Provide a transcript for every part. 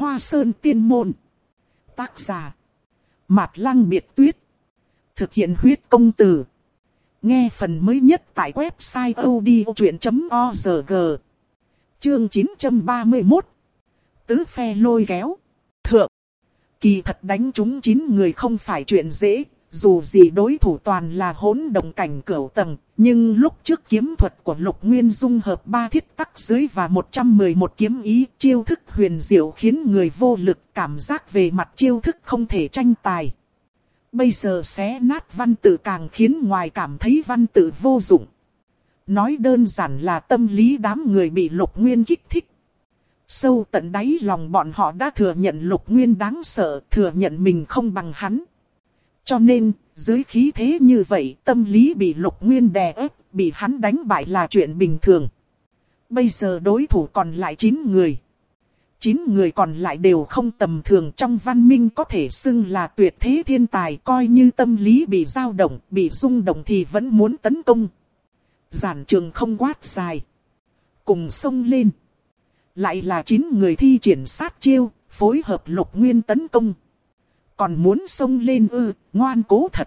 Hoa Sơn Tiên Môn. Tác giả Mạt Lăng Biệt Tuyết. Thực hiện huyết công từ. Nghe phần mới nhất tại website odchuyện.org. Chương 931. Tứ phe lôi kéo. Thượng. Kỳ thật đánh trúng 9 người không phải chuyện dễ. Dù gì đối thủ toàn là hỗn động cảnh cửu tầng, nhưng lúc trước kiếm thuật của Lục Nguyên dung hợp 3 thiết tắc dưới và 111 kiếm ý, chiêu thức huyền diệu khiến người vô lực, cảm giác về mặt chiêu thức không thể tranh tài. Bây giờ xé nát văn tự càng khiến ngoài cảm thấy văn tự vô dụng. Nói đơn giản là tâm lý đám người bị Lục Nguyên kích thích. Sâu tận đáy lòng bọn họ đã thừa nhận Lục Nguyên đáng sợ, thừa nhận mình không bằng hắn. Cho nên, dưới khí thế như vậy, tâm lý bị Lục Nguyên đè ép, bị hắn đánh bại là chuyện bình thường. Bây giờ đối thủ còn lại 9 người. 9 người còn lại đều không tầm thường, trong văn minh có thể xưng là tuyệt thế thiên tài, coi như tâm lý bị dao động, bị rung động thì vẫn muốn tấn công. Giản Trường không quát dài. Cùng xông lên. Lại là 9 người thi triển sát chiêu, phối hợp Lục Nguyên tấn công. Còn muốn xông lên ngoan cố thật.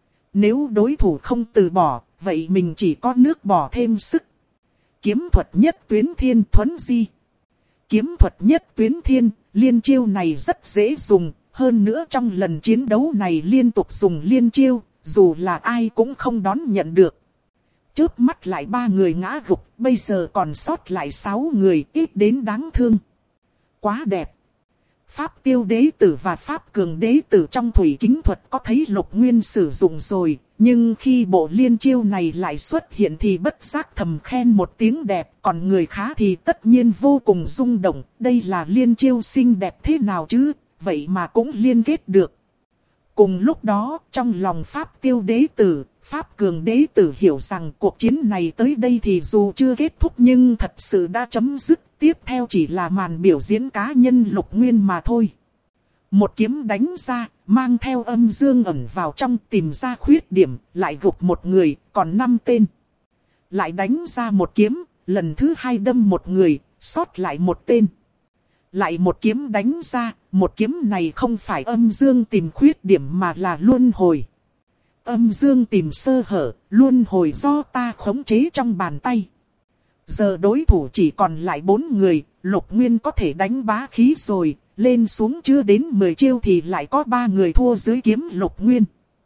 Nếu đối thủ không từ bỏ, vậy mình chỉ có nước bỏ thêm sức. Kiếm thuật nhất tuyến thiên thuấn di. Kiếm thuật nhất tuyến thiên, liên chiêu này rất dễ dùng. Hơn nữa trong lần chiến đấu này liên tục dùng liên chiêu, dù là ai cũng không đón nhận được. Chớp mắt lại 3 người ngã gục, bây giờ còn sót lại 6 người, ít đến đáng thương. Quá đẹp. Pháp Tiêu đế tử và Pháp Cường đế tử trong thủy kính thuật có thấy Lục Nguyên sử dụng rồi, nhưng khi bộ liên chiêu này lại xuất hiện thì bất giác thầm khen một tiếng đẹp, còn người khác thì tất nhiên vô cùng rung động, đây là liên chiêu xinh đẹp thế nào chứ, vậy mà cũng liên kết được. Cùng lúc đó, trong lòng Pháp Tiêu đế tử, Pháp Cường đế tử hiểu rằng cuộc chiến này tới đây thì dù chưa kết thúc nhưng thật sự đã chấm dứt. Tiếp theo chỉ là màn biểu diễn cá nhân Lục Nguyên mà thôi. Một kiếm đánh ra, mang theo âm dương ẩn vào trong, tìm ra khuyết điểm, lại gục một người, còn 5 tên. Lại đánh ra một kiếm, lần thứ 2 đâm một người, sót lại một tên. Lại một kiếm đánh ra, một kiếm này không phải âm dương tìm khuyết điểm mà là luân hồi. Âm dương tìm sơ hở, luân hồi do ta khống chế trong bàn tay. Giờ đối thủ chỉ còn lại 4 người, Lục Nguyên có thể đánh bá khí rồi, lên xuống chưa đến 10 chiêu thì lại có 3 người thua dưới kiếm Lục Nguyên.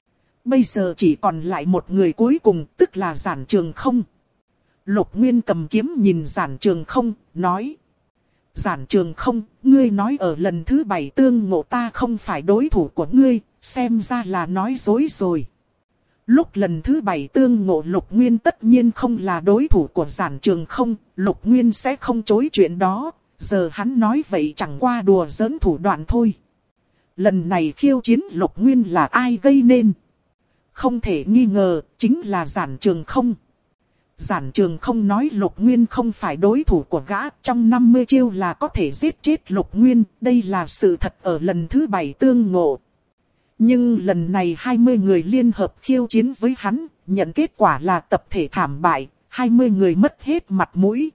Bây giờ chỉ còn lại một người cuối cùng, tức là Giản Trường không. Lục Nguyên cầm kiếm nhìn Giản Trường không, nói. Giản Trường không, ngươi nói ở lần thứ 7 tương ngộ ta không phải đối thủ của ngươi, xem ra là nói dối rồi. Lúc lần thứ 7 tương ngộ Lục Nguyên tất nhiên không là đối thủ của Giản Trường không, Lục Nguyên sẽ không chối chuyện đó, giờ hắn nói vậy chẳng qua đùa giỡn thủ đoạn thôi. Lần này khiêu chiến Lục Nguyên là ai gây nên? Không thể nghi ngờ, chính là Giản Trường không. Giản Trường không nói Lục Nguyên không phải đối thủ của gã, trong 50 chiêu là có thể giết chết Lục Nguyên, đây là sự thật ở lần thứ 7 tương ngộ. Nhưng lần này 20 người liên hợp khiêu chiến với hắn, nhận kết quả là tập thể thảm bại, 20 người mất hết mặt mũi.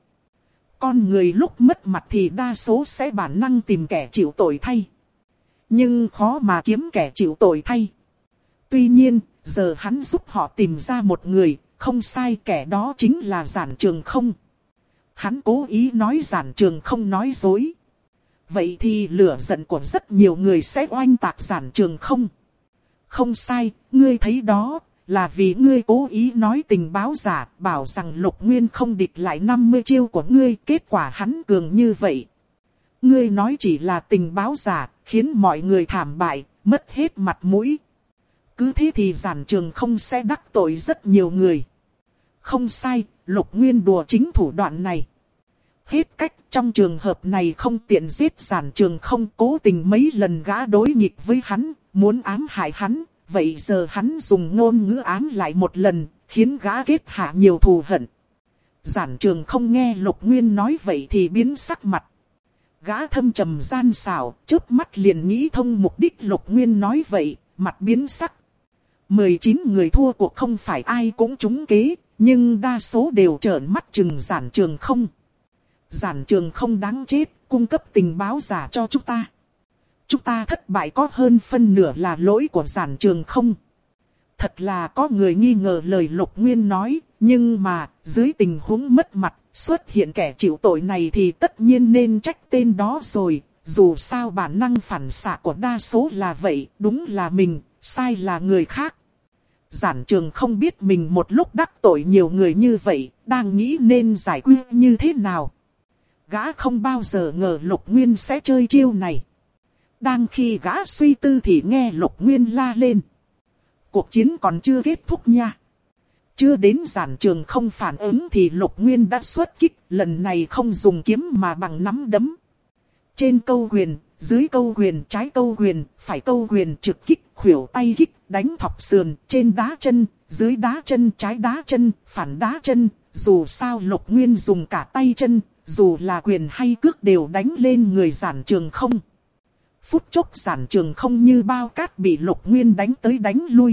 Con người lúc mất mặt thì đa số sẽ bản năng tìm kẻ chịu tội thay. Nhưng khó mà kiếm kẻ chịu tội thay. Tuy nhiên, giờ hắn giúp họ tìm ra một người, không sai, kẻ đó chính là Giản Trường không. Hắn cố ý nói Giản Trường không nói dối. Vậy thì lửa giận của rất nhiều người sẽ oanh tạc Giản Trường không. Không sai, ngươi thấy đó, là vì ngươi cố ý nói tình báo giả, bảo rằng Lục Nguyên không địch lại 50 chiêu của ngươi, kết quả hắn cường như vậy. Ngươi nói chỉ là tình báo giả, khiến mọi người thảm bại, mất hết mặt mũi. Cứ thế thì Giản Trường không sẽ đắc tội rất nhiều người. Không sai, Lục Nguyên đùa chính thủ đoạn này. Hết cách, trong trường hợp này không tiện giết Giản Trường không, cố tình mấy lần gã đối nghịch với hắn, muốn ám hại hắn, vậy giờ hắn dùng ngôn ngữ ám lại một lần, khiến gã kết hạ nhiều thù hận. Giản Trường không nghe Lục Nguyên nói vậy thì biến sắc mặt. Gã thâm trầm gian xảo, chớp mắt liền nghĩ thông mục đích Lục Nguyên nói vậy, mặt biến sắc. 19 người thua cuộc không phải ai cũng trúng kế, nhưng đa số đều trợn mắt chừng Giản Trường không. Giản Trường không đáng chết, cung cấp tình báo giả cho chúng ta. Chúng ta thất bại có hơn phân nửa là lỗi của Giản Trường Không. Thật là có người nghi ngờ lời Lục Nguyên nói, nhưng mà dưới tình huống mất mặt, xuất hiện kẻ chịu tội này thì tất nhiên nên trách tên đó rồi. Dù sao bản năng phản xạ của đa số là vậy, đúng là mình, sai là người khác. Giản Trường Không biết mình một lúc đắc tội nhiều người như vậy, đang nghĩ nên giải quyết như thế nào. Gã không bao giờ ngờ Lục Nguyên sẽ chơi chiêu này. Đang khi gã suy tư thì nghe Lục Nguyên la lên. Cuộc chiến còn chưa kết thúc nha. Chưa đến Giản Trường Không phản ứng thì Lục Nguyên đã xuất kích, lần này không dùng kiếm mà bằng nắm đấm. Trên câu quyền, dưới câu quyền, trái câu quyền, phải câu quyền, trực kích, khuỷu tay kích, đánh thọc sườn, trên đá chân, dưới đá chân, trái đá chân, phản đá chân. Dù sao Lục Nguyên dùng cả tay chân, dù là quyền hay cước đều đánh lên người Giản Trường Không. Phút chốc Giản Trường Không như bao cát bị Lục Nguyên đánh tới đánh lui.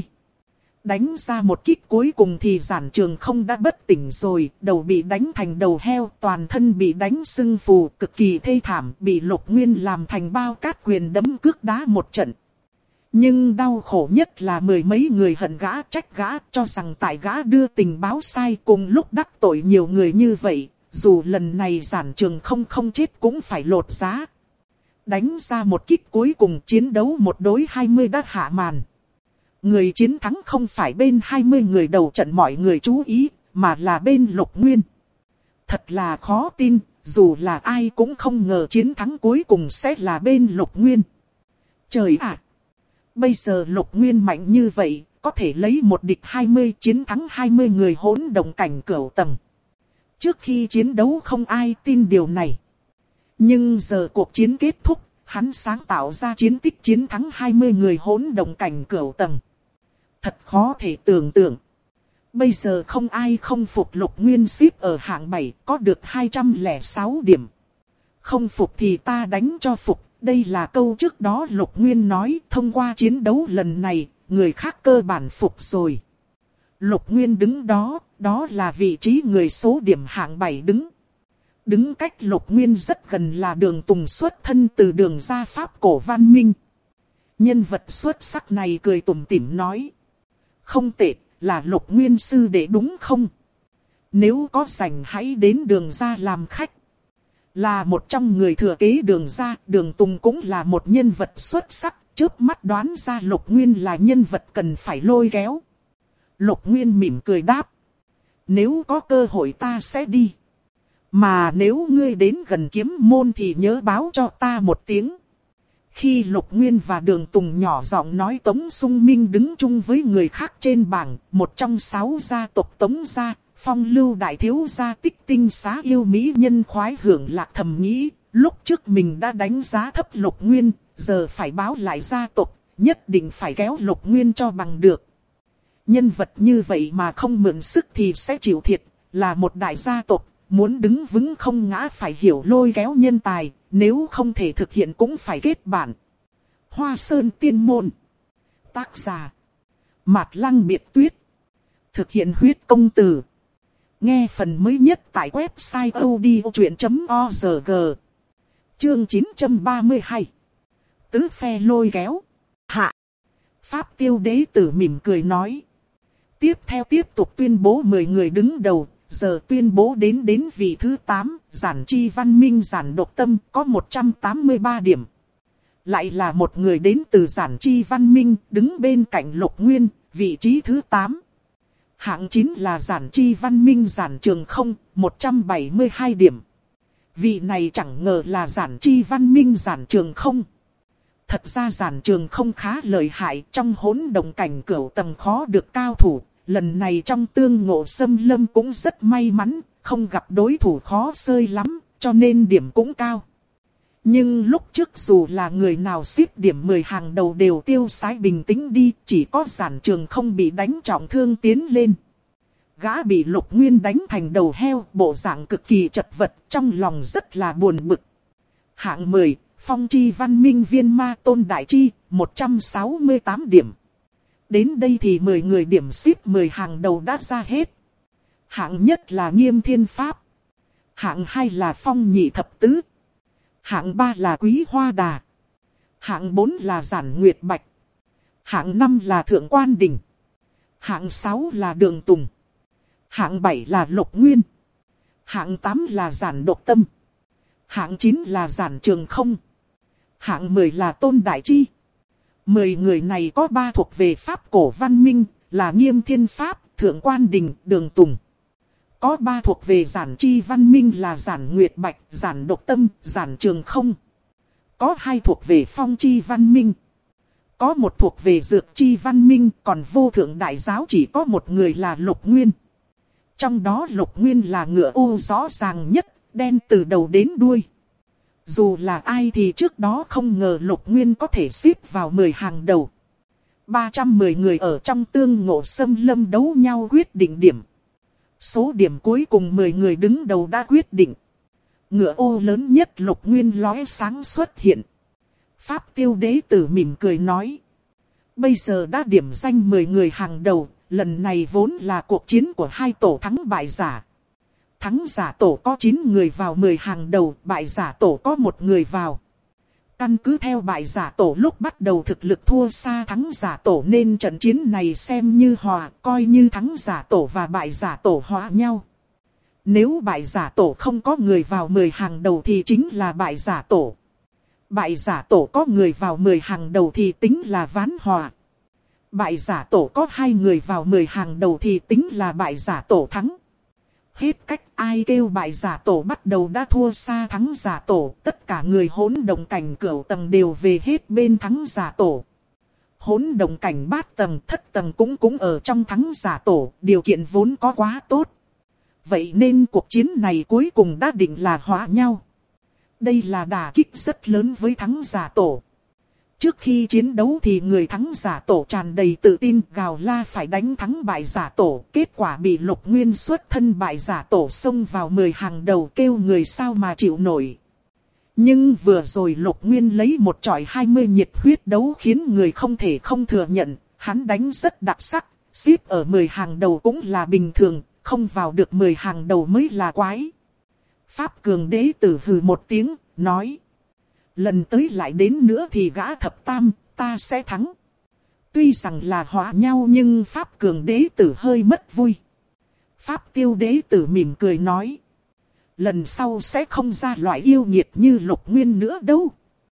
Đánh ra một kích cuối cùng thì Giản Trường Không đã bất tỉnh rồi, đầu bị đánh thành đầu heo, toàn thân bị đánh sưng phù, cực kỳ thê thảm, bị Lục Nguyên làm thành bao cát quyền đấm cước đá một trận. Nhưng đau khổ nhất là mười mấy người hận gã, trách gã, cho rằng tại gã đưa tình báo sai, cùng lúc đắc tội nhiều người như vậy, dù lần này Giản Trường Không không chết cũng phải lột giá. Đánh ra một kích cuối cùng, chiến đấu 1 đối 20 đã hạ màn. Người chiến thắng không phải bên 20 người đầu trận mọi người chú ý, mà là bên Lục Nguyên. Thật là khó tin, dù là ai cũng không ngờ chiến thắng cuối cùng sẽ là bên Lục Nguyên. Trời ạ! Bây giờ Lục Nguyên mạnh như vậy, có thể lấy một địch 20 chiến thắng 20 người hỗn động cảnh cửu tầng. Trước khi chiến đấu không ai tin điều này. Nhưng giờ cuộc chiến kết thúc, hắn sáng tạo ra chiến tích chiến thắng 20 người hỗn động cảnh cửu tầng. Thật khó thể tưởng tượng. Bây giờ không ai không phục Lục Nguyên xếp ở hạng 7, có được 206 điểm. Không phục thì ta đánh cho phục. Đây là câu trước đó Lục Nguyên nói, thông qua chiến đấu lần này, người khác cơ bản phục rồi. Lục Nguyên đứng đó, đó là vị trí người số điểm hạng 7 đứng. Đứng cách Lục Nguyên rất gần là Đường Tùng xuất thân từ Đường gia Pháp cổ văn minh. Nhân vật xuất sắc này cười tủm tỉm nói. Không tệ, là Lục Nguyên sư đệ đúng không? Nếu có rảnh hãy đến Đường gia làm khách. Là một trong người thừa kế Đường gia, Đường Tùng cũng là một nhân vật xuất sắc, chớp mắt đoán ra Lục Nguyên là nhân vật cần phải lôi kéo. Lục Nguyên mỉm cười đáp. Nếu có cơ hội ta sẽ đi. Mà nếu ngươi đến gần kiếm môn thì nhớ báo cho ta một tiếng. Khi Lục Nguyên và Đường Tùng nhỏ giọng nói, Tống Sung Minh đứng chung với người khác trên bảng, một trong 6 gia tộc Tống gia, phong lưu đại thiếu gia Tích Tinh xá yêu mỹ nhân khoái hưởng lạc thầm nghĩ, lúc trước mình đã đánh giá thấp Lục Nguyên, giờ phải báo lại gia tộc, nhất định phải kéo Lục Nguyên cho bằng được. Nhân vật như vậy mà không mượn sức thì sẽ chịu thiệt, là một đại gia tộc, muốn đứng vững không ngã phải hiểu lôi kéo nhân tài, nếu không thể thực hiện cũng phải kết bạn. Hoa Sơn Tiên Môn. Tác giả Mạt Lăng Biệt Tuyết. Thực hiện huyết công từ. Nghe phần mới nhất tại website odchuyện.org. Chương 932. Tứ phe lôi kéo. Hạ. Pháp Tiêu Đế Tử mỉm cười nói. Tiếp theo tiếp tục tuyên bố 10 người đứng đầu. Giờ tuyên bố đến vị thứ 8, Giản Chi Văn Minh Giản Độc Tâm có 183 điểm. Lại là một người đến từ Giản Chi Văn Minh, đứng bên cạnh Lục Nguyên, vị trí thứ 8. Hạng 9 là Giản Chi Văn Minh Giản Trường Không, 172 điểm. Vị này chẳng ngờ là Giản Chi Văn Minh Giản Trường Không. Thật ra Giản Trường Không khá lợi hại, trong hỗn động cảnh cửu tầng khó được cao thủ. Lần này trong tương ngộ xâm lâm cũng rất may mắn, không gặp đối thủ khó xơi lắm, cho nên điểm cũng cao. Nhưng lúc trước dù là người nào xếp điểm 10 hàng đầu đều tiêu sái bình tĩnh đi, chỉ có Giản Trường Không bị đánh trọng thương tiến lên. Gã bị Lục Nguyên đánh thành đầu heo, bộ dạng cực kỳ chật vật, trong lòng rất là buồn bực. Hạng 10, Phong Chi Văn Minh Viên Ma Tôn Đại Chi, 168 điểm. Đến đây thì 10 người điểm xếp 10 hàng đầu đã ra hết. Hạng nhất là Nghiêm Thiên Pháp. Hạng 2 là Phong Nhị Thập Tứ. Hạng 3 là Quý Hoa Đà. Hạng 4 là Giản Nguyệt Bạch. Hạng 5 là Thượng Quan Đình. Hạng 6 là Đường Tùng. Hạng 7 là Lục Nguyên. Hạng 8 là Giản Độc Tâm. Hạng 9 là Giản Trường Không. Hạng 10 là Tôn Đại Chi. 10 người này có 3 thuộc về Pháp cổ văn minh, là Nghiêm Thiên Pháp, Thượng Quan Đình, Đường Tùng. Có 3 thuộc về Giản Chi văn minh là Giản Nguyệt Bạch, Giản Độc Tâm, Giản Trường Không. Có 2 thuộc về Phong Chi văn minh. Có 1 thuộc về Dược Chi văn minh, còn Vô Thượng Đại Giáo chỉ có 1 người là Lục Nguyên. Trong đó Lục Nguyên là ngựa ô rõ ràng nhất, đen từ đầu đến đuôi. Dù là ai thì trước đó không ngờ Lục Nguyên có thể xếp vào 10 hàng đầu. 310 người ở trong tương ngộ xâm lâm đấu nhau quyết định điểm. Số điểm cuối cùng 10 người đứng đầu đã quyết định. Ngựa ô lớn nhất Lục Nguyên lóe sáng xuất hiện. Pháp Tiêu Đế Tử mỉm cười nói. Bây giờ đã điểm danh 10 người hàng đầu, lần này vốn là cuộc chiến của 2 tổ thắng bại giả. Thắng giả tổ có 9 người vào 10 hàng đầu, bại giả tổ có 1 người vào. Căn cứ theo bại giả tổ lúc bắt đầu thực lực thua xa thắng giả tổ nên trận chiến này xem như hòa, coi như thắng giả tổ và bại giả tổ hòa nhau. Nếu bại giả tổ không có người vào 10 hàng đầu thì chính là bại giả tổ. Bại giả tổ có người vào 10 hàng đầu thì tính là ván hòa. Bại giả tổ có 2 người vào 10 hàng đầu thì tính là bại giả tổ thắng. Hết cách ai kêu bại giả tổ bắt đầu đã thua xa thắng giả tổ. Tất cả người hỗn động cảnh cửu tầng đều về hết bên thắng giả tổ. Hỗn động cảnh bát tầng thất tầng cũng ở trong thắng giả tổ. Điều kiện vốn có quá tốt. Vậy nên cuộc chiến này cuối cùng đã định là hóa nhau. Đây là đả kích rất lớn với thắng giả tổ. Trước khi chiến đấu thì người thắng giả tổ tràn đầy tự tin gào la phải đánh thắng bại giả tổ. Kết quả bị Lục Nguyên xuất thân bại giả tổ xông vào 10 hàng đầu kêu người sao mà chịu nổi. Nhưng vừa rồi Lục Nguyên lấy một chọi 20 nhiệt huyết đấu khiến người không thể không thừa nhận. Hắn đánh rất đặc sắc, xếp ở 10 hàng đầu cũng là bình thường, không vào được 10 hàng đầu mới là quái. Pháp Cường Đế Tử hừ một tiếng, nói. Lần tới lại đến nữa thì gã thập tam, ta sẽ thắng. Tuy rằng là hóa nhau nhưng Pháp Cường Đế Tử hơi mất vui. Pháp Tiêu Đế Tử mỉm cười nói. Lần sau sẽ không ra loại yêu nghiệt như Lục Nguyên nữa đâu.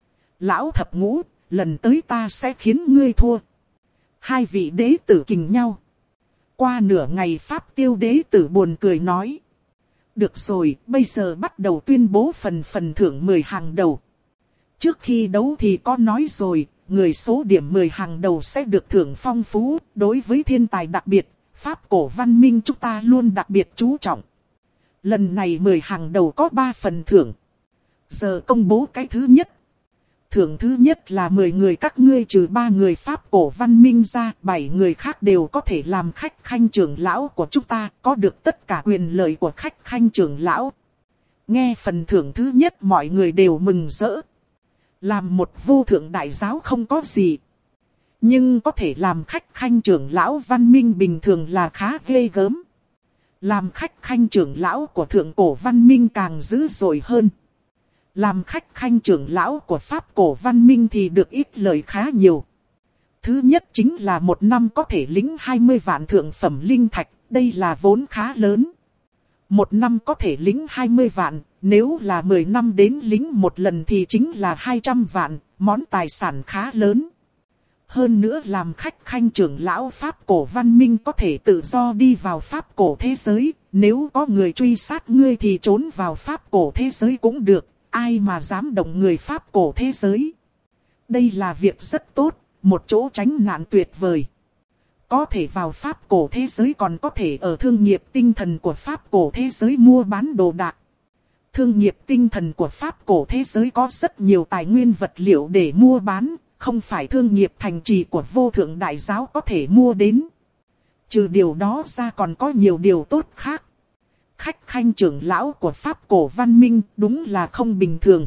Lão thập ngũ, lần tới ta sẽ khiến ngươi thua. 2 vị đế tử kình nhau. Qua nửa ngày Pháp Tiêu Đế Tử buồn cười nói. Được rồi, bây giờ bắt đầu tuyên bố phần thưởng 10 hàng đầu. Trước khi đấu thì có nói rồi, người số điểm 10 hàng đầu sẽ được thưởng phong phú. Đối với thiên tài đặc biệt, Pháp cổ văn minh chúng ta luôn đặc biệt chú trọng. Lần này 10 hàng đầu có 3 phần thưởng. Giờ công bố cái thứ nhất. Thưởng thứ nhất là 10 người các ngươi trừ 3 người Pháp cổ văn minh ra, 7 người khác đều có thể làm khách khanh trưởng lão của chúng ta, có được tất cả quyền lợi của khách khanh trưởng lão. Nghe phần thưởng thứ nhất mọi người đều mừng rỡ. Làm một vô thượng đại giáo không có gì. Nhưng có thể làm khách khanh trưởng lão văn minh bình thường là khá ghê gớm. Làm khách khanh trưởng lão của thượng cổ văn minh càng dữ dội hơn. Làm khách khanh trưởng lão của Pháp cổ văn minh thì được ít lợi khá nhiều. Thứ nhất chính là 1 năm có thể lĩnh 20 vạn thượng phẩm linh thạch, đây là vốn khá lớn. 1 năm có thể lĩnh 20 vạn, nếu là 10 năm đến lĩnh 1 lần thì chính là 200 vạn, món tài sản khá lớn. Hơn nữa làm khách khanh trưởng lão Pháp cổ văn minh có thể tự do đi vào Pháp cổ thế giới, nếu có người truy sát ngươi thì trốn vào Pháp cổ thế giới cũng được, ai mà dám động người Pháp cổ thế giới. Đây là việc rất tốt, một chỗ tránh nạn tuyệt vời. Có thể vào Pháp cổ thế giới còn có thể ở thương nghiệp tinh thần của Pháp cổ thế giới mua bán đồ đạc. Thương nghiệp tinh thần của Pháp cổ thế giới có rất nhiều tài nguyên vật liệu để mua bán, không phải thương nghiệp thành trì của vô thượng đại giáo có thể mua đến. Trừ điều đó ra còn có nhiều điều tốt khác. Khách khanh trưởng lão của Pháp cổ văn minh đúng là không bình thường.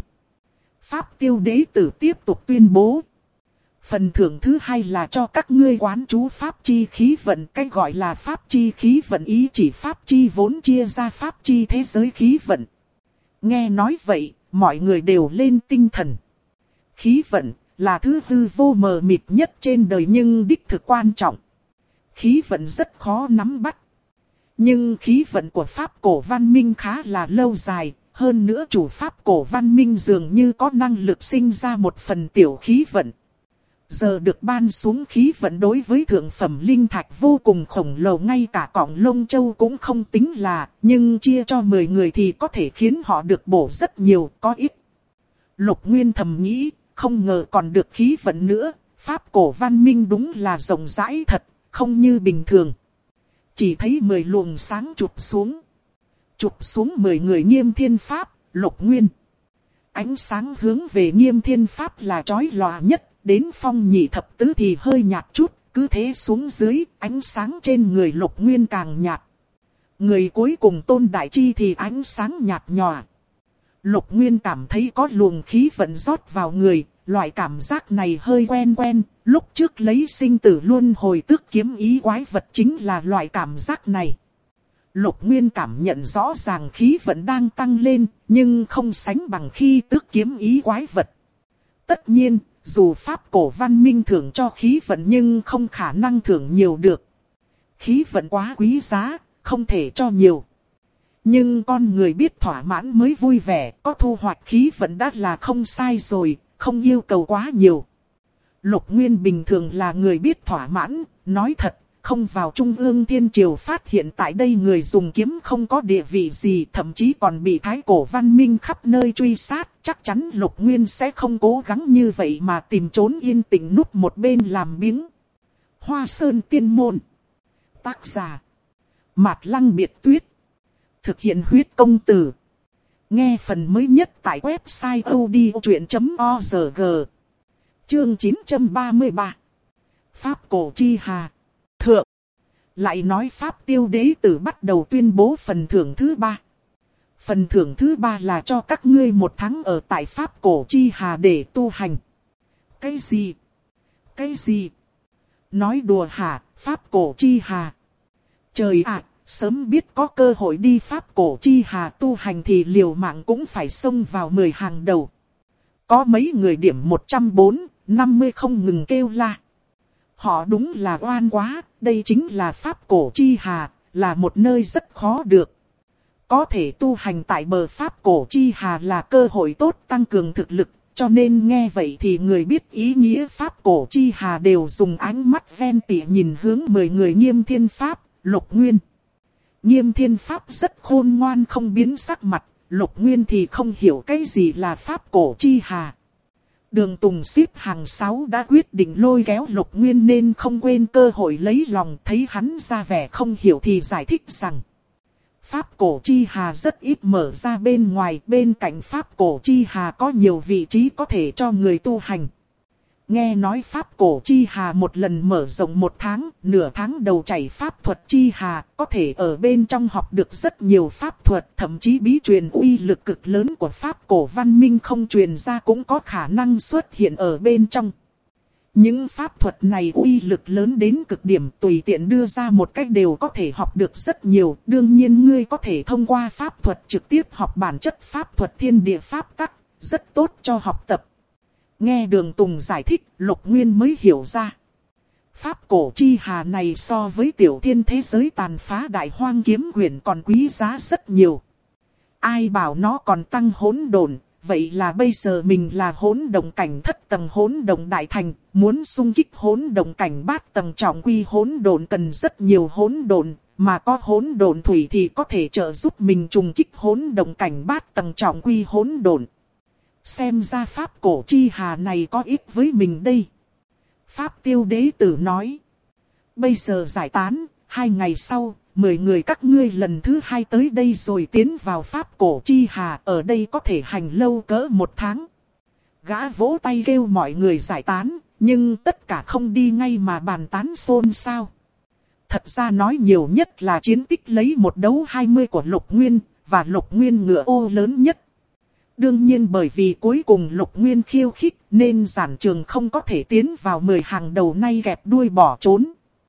Pháp Tiêu Đế Tử tiếp tục tuyên bố. Phần thưởng thứ hai là cho các ngươi quán chú Pháp chi khí vận. Cái gọi là Pháp chi khí vận ý chỉ Pháp chi vốn chia ra Pháp chi thế giới khí vận. Nghe nói vậy, mọi người đều lên tinh thần. Khí vận là thứ hư vô mờ mịt nhất trên đời nhưng đích thực quan trọng. Khí vận rất khó nắm bắt. Nhưng khí vận của Pháp cổ văn minh khá là lâu dài. Hơn nữa chủ Pháp cổ văn minh dường như có năng lực sinh ra một phần tiểu khí vận. Giờ được ban xuống khí vận đối với thượng phẩm linh thạch vô cùng khổng lồ, ngay cả cọng lông châu cũng không tính là, nhưng chia cho 10 người thì có thể khiến họ được bổ rất nhiều, có ít. Lục Nguyên thầm nghĩ, không ngờ còn được khí vận nữa, Pháp cổ văn minh đúng là rộng rãi thật, không như bình thường. Chỉ thấy 10 luồng sáng chụp xuống 10 người Nghiêm Thiên Pháp, Lục Nguyên. Ánh sáng hướng về Nghiêm Thiên Pháp là chói lòa nhất, đến Phong Nhị Thập Tứ thì hơi nhạt chút, cứ thế xuống dưới, ánh sáng trên người Lục Nguyên càng nhạt. Người cuối cùng Tôn Đại Chi thì ánh sáng nhạt nhòa. Lục Nguyên cảm thấy có luồng khí vận rót vào người, loại cảm giác này hơi quen quen, lúc trước lấy sinh tử luân hồi tước kiếm ý quái vật chính là loại cảm giác này. Lục Nguyên cảm nhận rõ ràng khí vận đang tăng lên, nhưng không sánh bằng khi tước kiếm ý quái vật. Tất nhiên, dù Pháp cổ văn minh thưởng cho khí vận nhưng không khả năng thưởng nhiều được. Khí vận quá quý giá, không thể cho nhiều. Nhưng con người biết thỏa mãn mới vui vẻ, có thu hoạch khí vận đã là không sai rồi, không yêu cầu quá nhiều. Lục Nguyên bình thường là người biết thỏa mãn, nói thật, không vào Trung ương Thiên Triều phát hiện tại đây người dùng kiếm không có địa vị gì, thậm chí còn bị thái cổ văn minh khắp nơi truy sát, chắc chắn Lục Nguyên sẽ không cố gắng như vậy mà tìm trốn yên tĩnh núp một bên làm biếng. Hoa Sơn Tiên Môn. Tác giả Mạt Lăng Biệt Tuyết. Thực hiện huyết công từ. Nghe phần mới nhất tại website odchuyện.org. Chương 933. Pháp cổ chi hà. Thượng. Lại nói Pháp Tiêu Đế Tử bắt đầu tuyên bố phần thưởng thứ 3. Phần thưởng thứ 3 là cho các ngươi 1 tháng ở tại Pháp cổ chi hà để tu hành. Cái gì? Cái gì? Nói đùa hả? Pháp cổ chi hà. Trời ạ! Sớm biết có cơ hội đi Pháp cổ chi hà tu hành thì liều mạng cũng phải xông vào 10 hàng đầu. Có mấy người điểm 140, 50 không ngừng kêu la. Họ đúng là oan quá, đây chính là Pháp cổ chi hà, là một nơi rất khó được. Có thể tu hành tại bờ Pháp cổ chi hà là cơ hội tốt tăng cường thực lực, cho nên nghe vậy thì người biết ý nghĩa Pháp cổ chi hà đều dùng ánh mắt ven tỉ nhìn hướng 10 người Nghiêm Thiên Pháp, Lục Nguyên. Nghiêm Thiên Pháp rất khôn ngoan không biến sắc mặt, Lục Nguyên thì không hiểu cái gì là Pháp cổ chi hà. Đường Tùng xếp hàng 6 đã quyết định lôi kéo Lục Nguyên nên không quên cơ hội lấy lòng, thấy hắn ra vẻ không hiểu thì giải thích rằng Pháp cổ chi hà rất ít mở ra bên ngoài, bên cạnh Pháp cổ chi hà có nhiều vị trí có thể cho người tu hành. Nghe nói Pháp cổ chi hà một lần mở rộng 1 tháng, nửa tháng đầu chảy Pháp thuật chi hà, có thể ở bên trong học được rất nhiều Pháp thuật, thậm chí bí truyền uy lực cực lớn của Pháp cổ văn minh không truyền ra cũng có khả năng xuất hiện ở bên trong. Những Pháp thuật này uy lực lớn đến cực điểm, tùy tiện đưa ra một cách đều có thể học được rất nhiều. Đương nhiên ngươi có thể thông qua Pháp thuật trực tiếp học bản chất Pháp thuật thiên địa Pháp tắc, rất tốt cho học tập. Nghe Đường Tùng giải thích, Lục Nguyên mới hiểu ra. Pháp cổ chi hà này so với tiểu thiên thế giới tàn phá đại hoang kiếm quyển còn quý giá rất nhiều. Ai bảo nó còn tăng hỗn độn, vậy là bây giờ mình là hỗn động cảnh thất tầng hỗn động đại thành, muốn xung kích hỗn động cảnh bát tầng trọng quy hỗn độn cần rất nhiều hỗn độn, mà có hỗn độn thủy thì có thể trợ giúp mình trùng kích hỗn động cảnh bát tầng trọng quy hỗn độn. Xem ra Pháp cổ chi hà này có ích với mình đây. Pháp Tiêu Đế Tử nói. Bây giờ giải tán, 2 ngày sau, 10 người các ngươi lần thứ 2 tới đây rồi tiến vào Pháp cổ chi hà, ở đây có thể hành lâu cỡ 1 tháng. Gã vỗ tay kêu mọi người giải tán, nhưng tất cả không đi ngay mà bàn tán xôn xao. Thật ra nói nhiều nhất là chiến tích lấy 1 đấu 20 của Lục Nguyên, và Lục Nguyên ngựa ô lớn nhất. Đương nhiên bởi vì cuối cùng Lục Nguyên khiêu khích nên giản trường không có thể tiến vào 10 hàng đầu, nay gẹp đuôi bỏ trốn.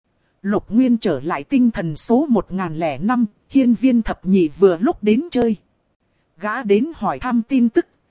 Lục Nguyên trở lại tinh thần số 1005, Hiên Viên Thập Nhị vừa lúc đến chơi. Gã đến hỏi thăm tin tức,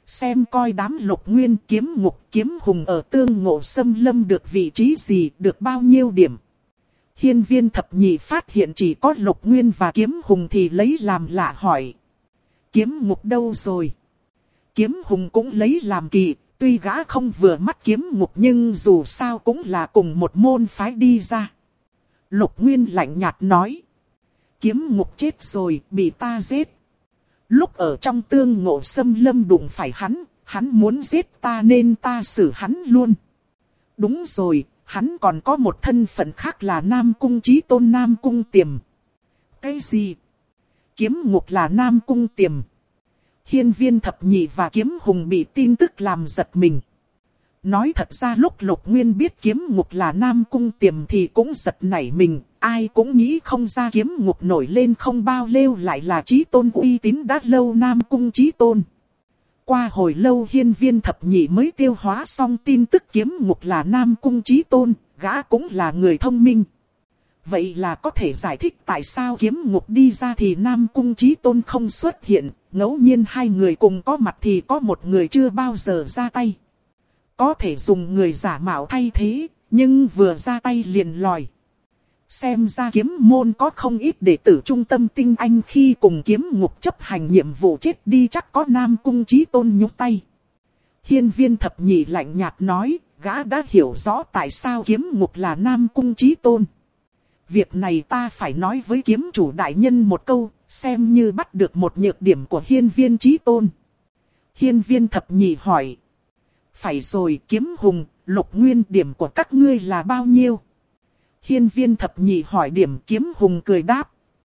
xem coi đám Lục Nguyên, Kiếm Ngục, Kiếm Hùng ở Tương Ngộ Xâm Lâm được vị trí gì, được bao nhiêu điểm. Hiên Viên thập nhị phát hiện chỉ có Lục Nguyên và Kiếm Hùng thì lấy làm lạ hỏi. Kiếm Ngục đâu rồi? Kiếm Hùng cũng lấy làm kỳ, tuy gã không vừa mắt Kiếm Ngục nhưng dù sao cũng là cùng một môn phái đi ra. Lục Nguyên lạnh nhạt nói. Kiếm Ngục chết rồi, bị ta giết. Lúc ở trong Tương Ngộ Xâm Lâm đụng phải hắn muốn giết ta nên ta xử hắn luôn. Đúng rồi, hắn còn có một thân phận khác là Nam Cung Chí Tôn Nam Cung Tiềm. Cái gì? Kiếm Ngục là Nam Cung Tiềm. Hiên Viên thập nhị và Kiếm Hùng bị tin tức làm giật mình. Nói thật ra lúc Lục Nguyên biết Kiếm Ngục là Nam Cung Tiềm thì cũng giật nảy mình. Ai cũng nghĩ không ra Kiếm Ngục nổi lên không bao lâu lại là Chí Tôn uy tín đã lâu Nam Cung Chí Tôn. Qua hồi lâu Hiên Viên thập nhị mới tiêu hóa xong tin tức Kiếm Ngục là Nam Cung Chí Tôn, gã cũng là người thông minh. Vậy là có thể giải thích tại sao Kiếm Ngục đi ra thì Nam Cung Chí Tôn không xuất hiện, ngẫu nhiên hai người cùng có mặt thì có một người chưa bao giờ ra tay. Có thể dùng người giả mạo thay thế, nhưng vừa ra tay liền lòi. Xem ra Kiếm môn có không ít đệ tử trung tâm tinh anh khi cùng Kiếm Ngục chấp hành nhiệm vụ chết đi chắc có Nam Cung Chí Tôn nhúc tay. Hiên Viên thập nhị lạnh nhạt nói, gã đã hiểu rõ tại sao Kiếm Ngục là Nam Cung Chí Tôn. Việc này ta phải nói với kiếm chủ đại nhân một câu, xem như bắt được một nhược điểm của Hiên Viên Chí Tôn. Hiên Viên thập nhị hỏi. Phải rồi Kiếm Hùng, Lục Nguyên điểm của các ngươi là bao nhiêu? Hiên Viên thập nhị hỏi điểm Kiếm Hùng cười đáp.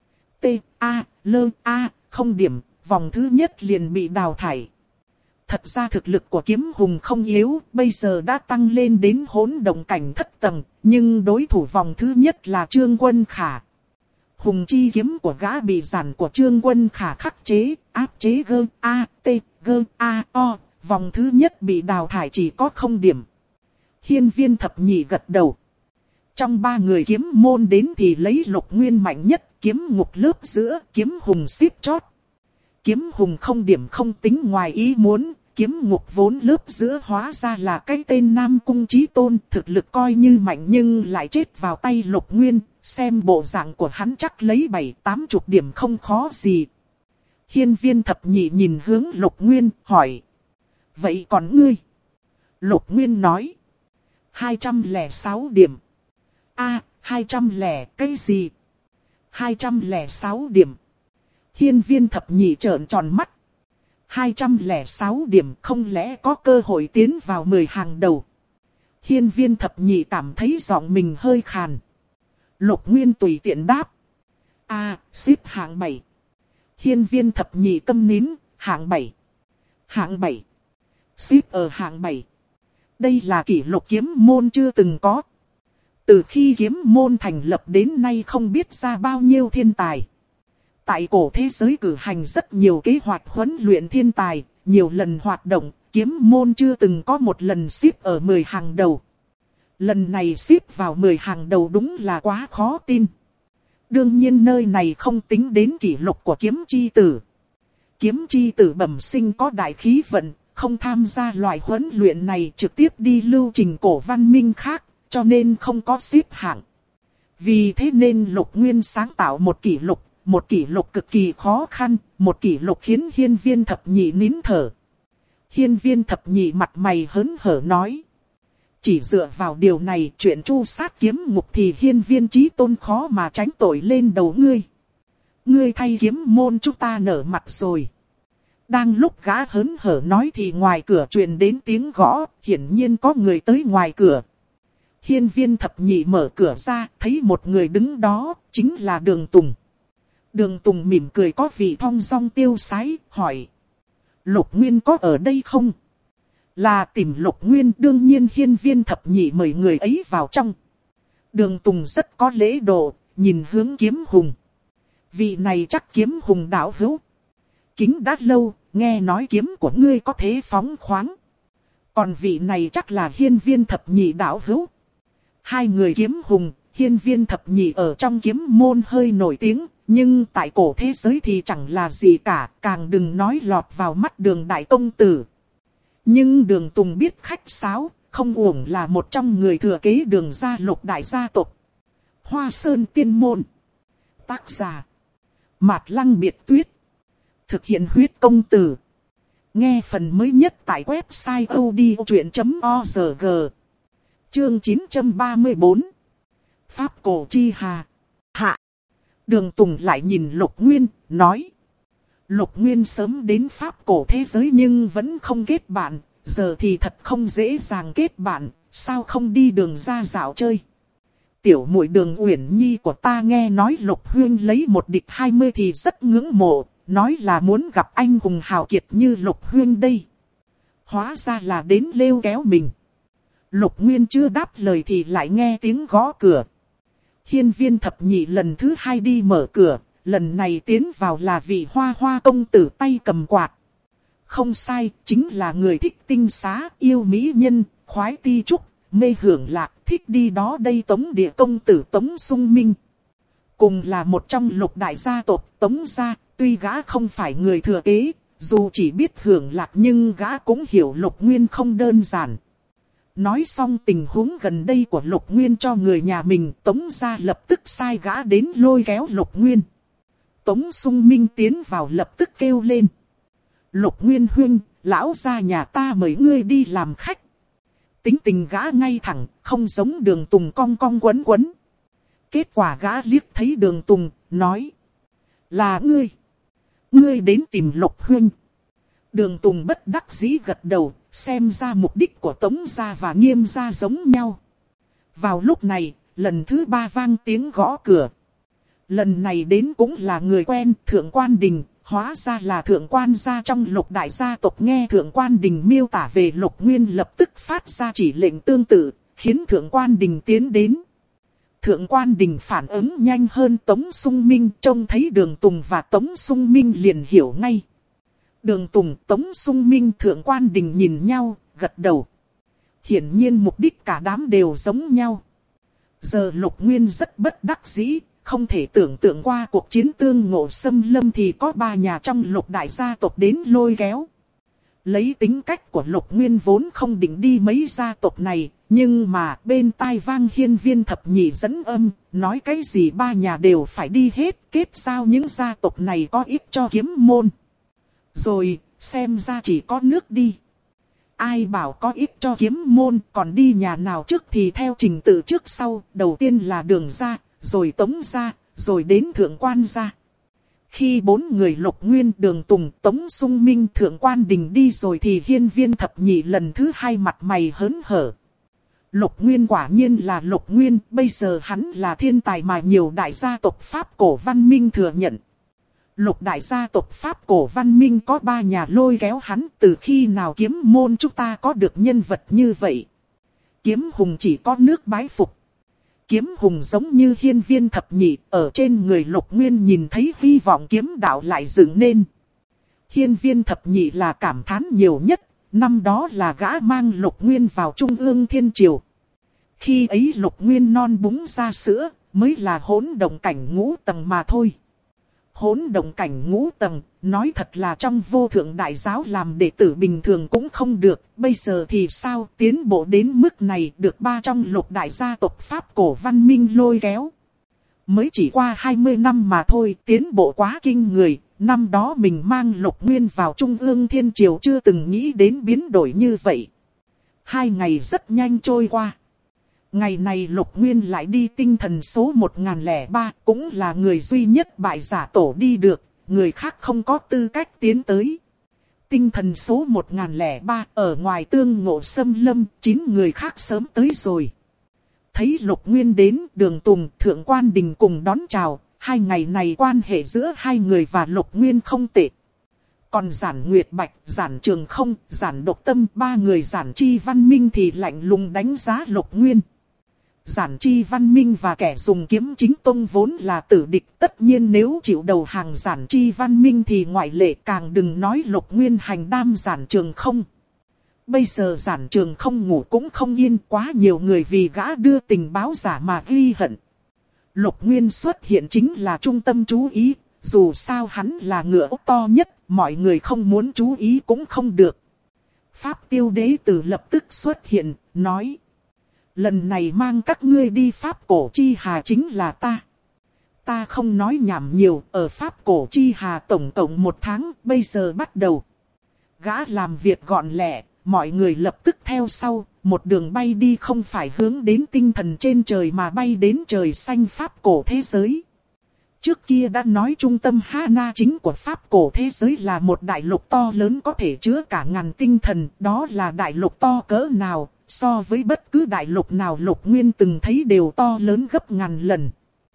Không điểm, vòng thứ nhất liền bị đào thải. Thật ra thực lực của Kiếm Hùng không yếu, bây giờ đã tăng lên đến hỗn động cảnh thất tầng, nhưng đối thủ vòng thứ nhất là Trương Quân Khả. Hùng chi kiếm của gã bị giản của Trương Quân Khả khắc chế, áp chế vòng thứ nhất bị đào thải chỉ có 0 điểm. Hiên Viên thập nhị gật đầu. Trong 3 người kiếm môn đến thì lấy Lục Nguyên mạnh nhất, Kiếm Ngục lớp giữa, Kiếm Hùng xếp chót. Kiếm Hùng 0 điểm không tính ngoài ý muốn, Kiếm Ngục vốn lớp giữa hóa ra là cái tên Nam Cung Chí Tôn, thực lực coi như mạnh nhưng lại chết vào tay Lục Nguyên, xem bộ dạng của hắn chắc lấy 7-80 điểm không khó gì. Hiên Viên thập nhị nhìn hướng Lục Nguyên, hỏi. Vậy còn ngươi? Lục Nguyên nói. 206 điểm. 200 cái gì? 206 điểm. Hiên Viên thập nhị trợn tròn mắt. 206 điểm không lẽ có cơ hội tiến vào 10 hàng đầu. Hiên Viên thập nhị cảm thấy giọng mình hơi khàn. Lục Nguyên tùy tiện đáp. Xếp hạng 7. Hiên Viên thập nhị câm nín, hạng 7. Hạng 7. Xếp ở hạng 7. Đây là kỷ lục kiếm môn chưa từng có. Từ khi kiếm môn thành lập đến nay không biết ra bao nhiêu thiên tài. Tại cổ thế giới cử hành rất nhiều kế hoạch huấn luyện thiên tài, nhiều lần hoạt động, kiếm môn chưa từng có một lần xếp ở 10 hàng đầu. Lần này xếp vào 10 hàng đầu đúng là quá khó tin. Đương nhiên nơi này không tính đến kỷ lục của kiếm chi tử. Kiếm chi tử bẩm sinh có đại khí vận, không tham gia loại huấn luyện này trực tiếp đi lưu trình cổ văn minh khác, cho nên không có xếp hạng. Vì thế nên Lục Nguyên sáng tạo một kỷ lục cực kỳ khó khăn, một kỷ lục khiến Hiên Viên thập nhị nín thở. Hiên Viên thập nhị mặt mày hớn hở nói. Chỉ dựa vào điều này chuyện tru sát Kiếm Ngục thì Hiên Viên Chí Tôn khó mà tránh tội lên đầu ngươi. Ngươi thay kiếm môn chúng ta nở mặt rồi. Đang lúc gã hớn hở nói thì ngoài cửa truyền đến tiếng gõ, hiển nhiên có người tới ngoài cửa. Hiên Viên thập nhị mở cửa ra, thấy một người đứng đó, chính là Đường Tùng. Đường Tùng mỉm cười có vị thong dong tiêu sái, hỏi. Lục Nguyên có ở đây không? Là tìm Lục Nguyên, đương nhiên Hiên Viên thập nhị mời người ấy vào trong. Đường Tùng rất có lễ độ, nhìn hướng Kiếm Hùng. Vị này chắc Kiếm Hùng đạo hữu. Kính đã lâu, nghe nói kiếm của ngươi có thế phóng khoáng. Còn vị này chắc là Hiên Viên thập nhị đạo hữu. Hai người Kiếm Hùng, Hiên Viên thập nhị ở trong kiếm môn hơi nổi tiếng, nhưng tại cổ thế giới thì chẳng là gì cả, càng đừng nói lọt vào mắt Đường đại công tử. Nhưng Đường Tùng biết khách sáo, không uổng là một trong người thừa kế Đường gia Lục đại gia tộc. Hoa Sơn Tiên Môn. Tác giả Mạt Lăng Biệt Tuyết. Thực hiện huyết công từ. Nghe phần mới nhất tại website odchuyện.org. Chương 934. Pháp cổ chi hà. Hạ. Đường Tùng lại nhìn Lục Nguyên, nói. Lục Nguyên sớm đến Pháp cổ thế giới nhưng vẫn không kết bạn. Giờ thì thật không dễ dàng kết bạn, sao không đi Đường ra dạo chơi. Tiểu muội Đường Uyển Nhi của ta nghe nói Lục Huyên lấy một địch 20 thì rất ngưỡng mộ, nói là muốn gặp anh hùng hào kiệt như Lục Huyên đây. Hóa ra là đến lêu kéo mình. Lục Nguyên chưa đáp lời thì lại nghe tiếng gõ cửa. Hiên Viên thập nhị lần thứ hai đi mở cửa, lần này tiến vào là vị Hoa Hoa công tử tay cầm quạt. Không sai, chính là người thích tinh xá, yêu mỹ nhân, khoái ti trúc, mê hưởng lạc, thích đi đó đây Tống địa công tử Tống Sung Minh. Cùng là một trong Lục đại gia tộc Tống gia, tuy gã không phải người thừa kế, dù chỉ biết hưởng lạc nhưng gã cũng hiểu Lục Nguyên không đơn giản. Nói xong tình huống gần đây của Lục Nguyên cho người nhà mình, Tống gia lập tức sai gã đến lôi kéo Lục Nguyên. Tống Sung Minh tiến vào lập tức kêu lên. Lục Nguyên huynh, lão gia nhà ta mời ngươi đi làm khách. Tính tình gã ngay thẳng, không giống Đường Tùng cong cong quấn quấn. Kết quả gã liếc thấy Đường Tùng, nói. Là ngươi. Ngươi đến tìm Lục huynh. Đường Tùng bất đắc dĩ gật đầu, xem ra mục đích của Tống gia và Nghiêm gia giống nhau. Vào lúc này, lần thứ ba vang tiếng gõ cửa. Lần này đến cũng là người quen, Thượng Quan Đình. Hóa ra là Thượng Quan gia trong Lục đại gia tộc. Nghe Thượng Quan Đình miêu tả về Lục Nguyên lập tức phát ra chỉ lệnh tương tự, khiến Thượng Quan Đình tiến đến. Thượng Quan Đình phản ứng nhanh hơn Tống Sung Minh, trông thấy Đường Tùng và Tống Sung Minh liền hiểu ngay. Đường Tùng, Tống Sung Minh, Thượng Quan Đình nhìn nhau, gật đầu. Hiển nhiên mục đích cả đám đều giống nhau. Giờ Lục Nguyên rất bất đắc dĩ. Không thể tưởng tượng qua cuộc chiến tương ngộ xâm lâm thì có ba nhà trong Lục đại gia tộc đến lôi kéo. Lấy tính cách của Lục Nguyên vốn không định đi mấy gia tộc này, nhưng mà bên tai vang Hiên Viên thập nhị dẫn âm, nói cái gì ba nhà đều phải đi hết, kết sao những gia tộc này có ích cho kiếm môn. Rồi, xem ra chỉ có nước đi. Ai bảo có ích cho kiếm môn, còn đi nhà nào trước thì theo trình tự trước sau, đầu tiên là Đường gia. Rồi Tống gia, rồi đến Thượng Quan gia. Khi bốn người Lục Nguyên, Đường Tùng, Tống Sung Minh, Thượng Quan Đình đi rồi thì Hiên Viên thập nhị lần thứ hai mặt mày hớn hở. Lục Nguyên quả nhiên là Lục Nguyên, bây giờ hắn là thiên tài mà nhiều đại gia tộc Pháp cổ văn minh thừa nhận. Lục đại gia tộc Pháp cổ văn minh có ba nhà lôi kéo hắn, từ khi nào kiếm môn chúng ta có được nhân vật như vậy. Kiếm hùng chỉ có nước bái phục. Kiếm hùng giống như Hiên Viên thập nhị, ở trên người Lục Nguyên nhìn thấy hy vọng kiếm đạo lại dựng nên. Hiên Viên thập nhị là cảm thán nhiều nhất, năm đó là gã mang Lục Nguyên vào Trung ương Thiên Triều. Khi ấy Lục Nguyên non búng ra sữa, mới là hỗn động cảnh ngũ tầng mà thôi. Hỗn động cảnh ngũ tầng, nói thật là trong vô thượng đại giáo làm đệ tử bình thường cũng không được. Bây giờ thì sao, tiến bộ đến mức này được ba trong Lục đại gia tộc Pháp cổ văn minh lôi kéo. Mới chỉ qua 20 năm mà thôi, tiến bộ quá kinh người. Năm đó mình mang Lục Nguyên vào Trung ương Thiên Triều chưa từng nghĩ đến biến đổi như vậy. 2 ngày rất nhanh trôi qua. Ngày này Lục Nguyên lại đi tinh thần số 1003, cũng là người duy nhất bại giả tổ đi được, người khác không có tư cách tiến tới. Tinh thần số 1003 ở ngoài tương ngộ xâm lâm, 9 người khác sớm tới rồi. Thấy Lục Nguyên đến, Đường Tùng, Thượng Quan Đình cùng đón chào, 2 ngày này quan hệ giữa hai người và Lục Nguyên không tệ. Còn Giản Nguyệt Bạch, Giản Trường Không, Giản Độc Tâm, ba người Giản Chi Văn Minh thì lạnh lùng đánh giá Lục Nguyên. Giản Chi Văn Minh và kẻ dùng kiếm chính tông vốn là tử địch, tất nhiên nếu chịu đầu hàng Giản Chi Văn Minh thì ngoại lệ, càng đừng nói Lục Nguyên hành đam Giản Trường Không. Bây giờ Giản Trường Không ngủ cũng không yên, quá nhiều người vì gã đưa tình báo giả mà ghi hận. Lục Nguyên xuất hiện chính là trung tâm chú ý, dù sao hắn là ngựa to nhất, mọi người không muốn chú ý cũng không được. Pháp Tiêu đế tử lập tức xuất hiện, nói. Lần này mang các ngươi đi Pháp Cổ Chi Hà chính là ta. Ta không nói nhảm nhiều, ở Pháp Cổ Chi Hà tổng cộng 1 tháng, bây giờ bắt đầu. Gã làm việc gọn lẹ, mọi người lập tức theo sau, một đường bay đi không phải hướng đến tinh thần trên trời mà bay đến trời xanh Pháp Cổ thế giới. Trước kia đã nói trung tâm Hana chính của Pháp Cổ thế giới là một đại lục to lớn có thể chứa cả ngàn tinh thần, đó là đại lục to cỡ nào, so với bất cứ đại lục nào Lục Nguyên từng thấy đều to lớn gấp ngàn lần.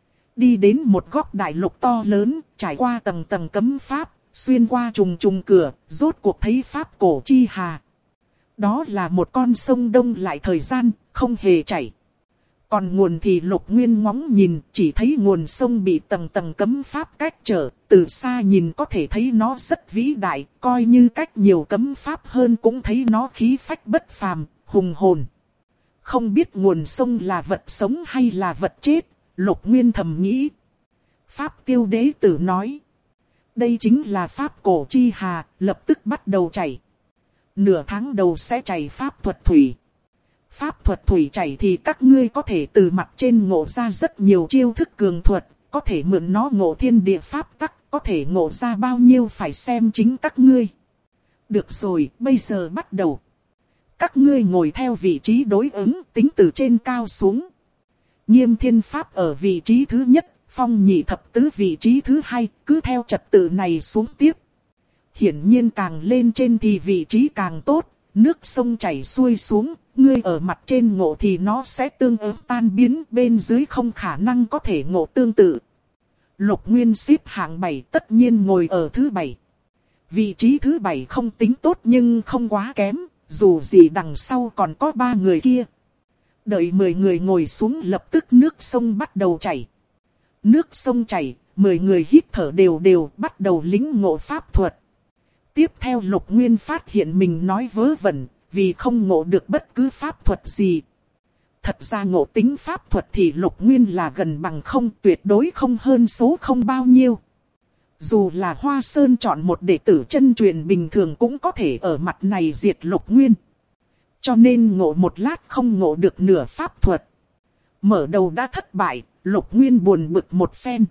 Đi đến một góc đại lục to lớn, trải qua tầng tầng cấm pháp, xuyên qua trùng trùng cửa, rốt cuộc thấy Pháp Cổ Chi Hà. Đó là một con sông đông lại thời gian, không hề chảy. Còn nguồn thì Lục Nguyên ngóng nhìn, chỉ thấy nguồn sông bị tầng tầng cấm pháp cách trở, từ xa nhìn có thể thấy nó rất vĩ đại, coi như cách nhiều cấm pháp hơn cũng thấy nó khí phách bất phàm, hùng hồn. Không biết nguồn sông là vật sống hay là vật chết, Lục Nguyên thầm nghĩ. Pháp Tiêu đế tử nói. Đây chính là Pháp Cổ Chi Hà, lập tức bắt đầu chảy. Nửa tháng đầu sẽ chảy Pháp thuật thủy. Pháp thuật thủy chảy thì các ngươi có thể từ mặt trên ngộ ra rất nhiều chiêu thức cường thuật, có thể mượn nó ngộ thiên địa pháp tắc, có thể ngộ ra bao nhiêu phải xem chính các ngươi. Được rồi, bây giờ bắt đầu. Các ngươi ngồi theo vị trí đối ứng, tính từ trên cao xuống. Nghiêm Thiên Pháp ở vị trí thứ nhất, Phong Nhị Thập Tứ vị trí thứ hai, cứ theo trật tự này xuống tiếp. Hiển nhiên càng lên trên thì vị trí càng tốt, nước sông chảy xuôi xuống, ngươi ở mặt trên ngộ thì nó sẽ tương ứng tan biến, bên dưới không khả năng có thể ngộ tương tự. Lục Nguyên xếp hạng 7 tất nhiên ngồi ở thứ 7. Vị trí thứ 7 không tính tốt nhưng không quá kém, dù gì đằng sau còn có 3 người kia. Đợi 10 người ngồi xuống lập tức nước sông bắt đầu chảy. Nước sông chảy, 10 người hít thở đều đều bắt đầu lĩnh ngộ pháp thuật. Tiếp theo Lục Nguyên phát hiện mình nói vớ vẩn, vì không ngộ được bất cứ pháp thuật gì. Thật ra ngộ tính pháp thuật thì Lục Nguyên là gần bằng không, tuyệt đối không hơn số không bao nhiêu. Dù là Hoa Sơn chọn một đệ tử chân truyền bình thường cũng có thể ở mặt này diệt Lục Nguyên. Cho nên ngộ một lát không ngộ được nửa pháp thuật. Mở đầu đã thất bại, Lục Nguyên buồn bực một phen.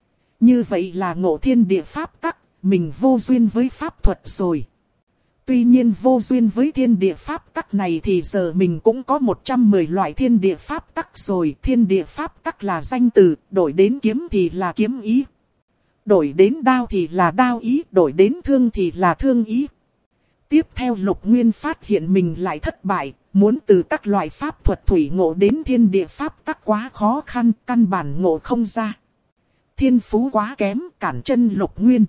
Như vậy là ngộ thiên địa pháp tắc, mình vô duyên với pháp thuật rồi. Tuy nhiên vô duyên với thiên địa pháp tắc này thì giờ mình cũng có 110 loại thiên địa pháp tắc rồi. Thiên địa pháp tắc là danh từ, đổi đến kiếm thì là kiếm ý. Đổi đến đao thì là đao ý, đổi đến thương thì là thương ý. Tiếp theo Lục Nguyên phát hiện mình lại thất bại, muốn từ các loại pháp thuật thủy ngộ đến thiên địa pháp tắc quá khó khăn, căn bản ngộ không ra. Thiên phú quá kém, cản chân Lục Nguyên.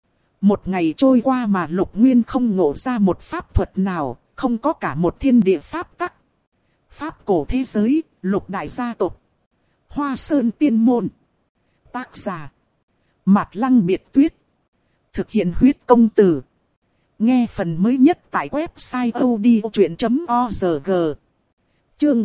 Một ngày trôi qua mà Lục Nguyên không ngộ ra một pháp thuật nào, không có cả một thiên địa pháp tắc. Pháp Cổ thế giới, Lục đại gia tộc. Hoa Sơn tiên môn. Tác giả Mạt Lăng Biệt Tuyết. Thực hiện huyết công từ. Nghe phần mới nhất tại website odchuyện.org. Chương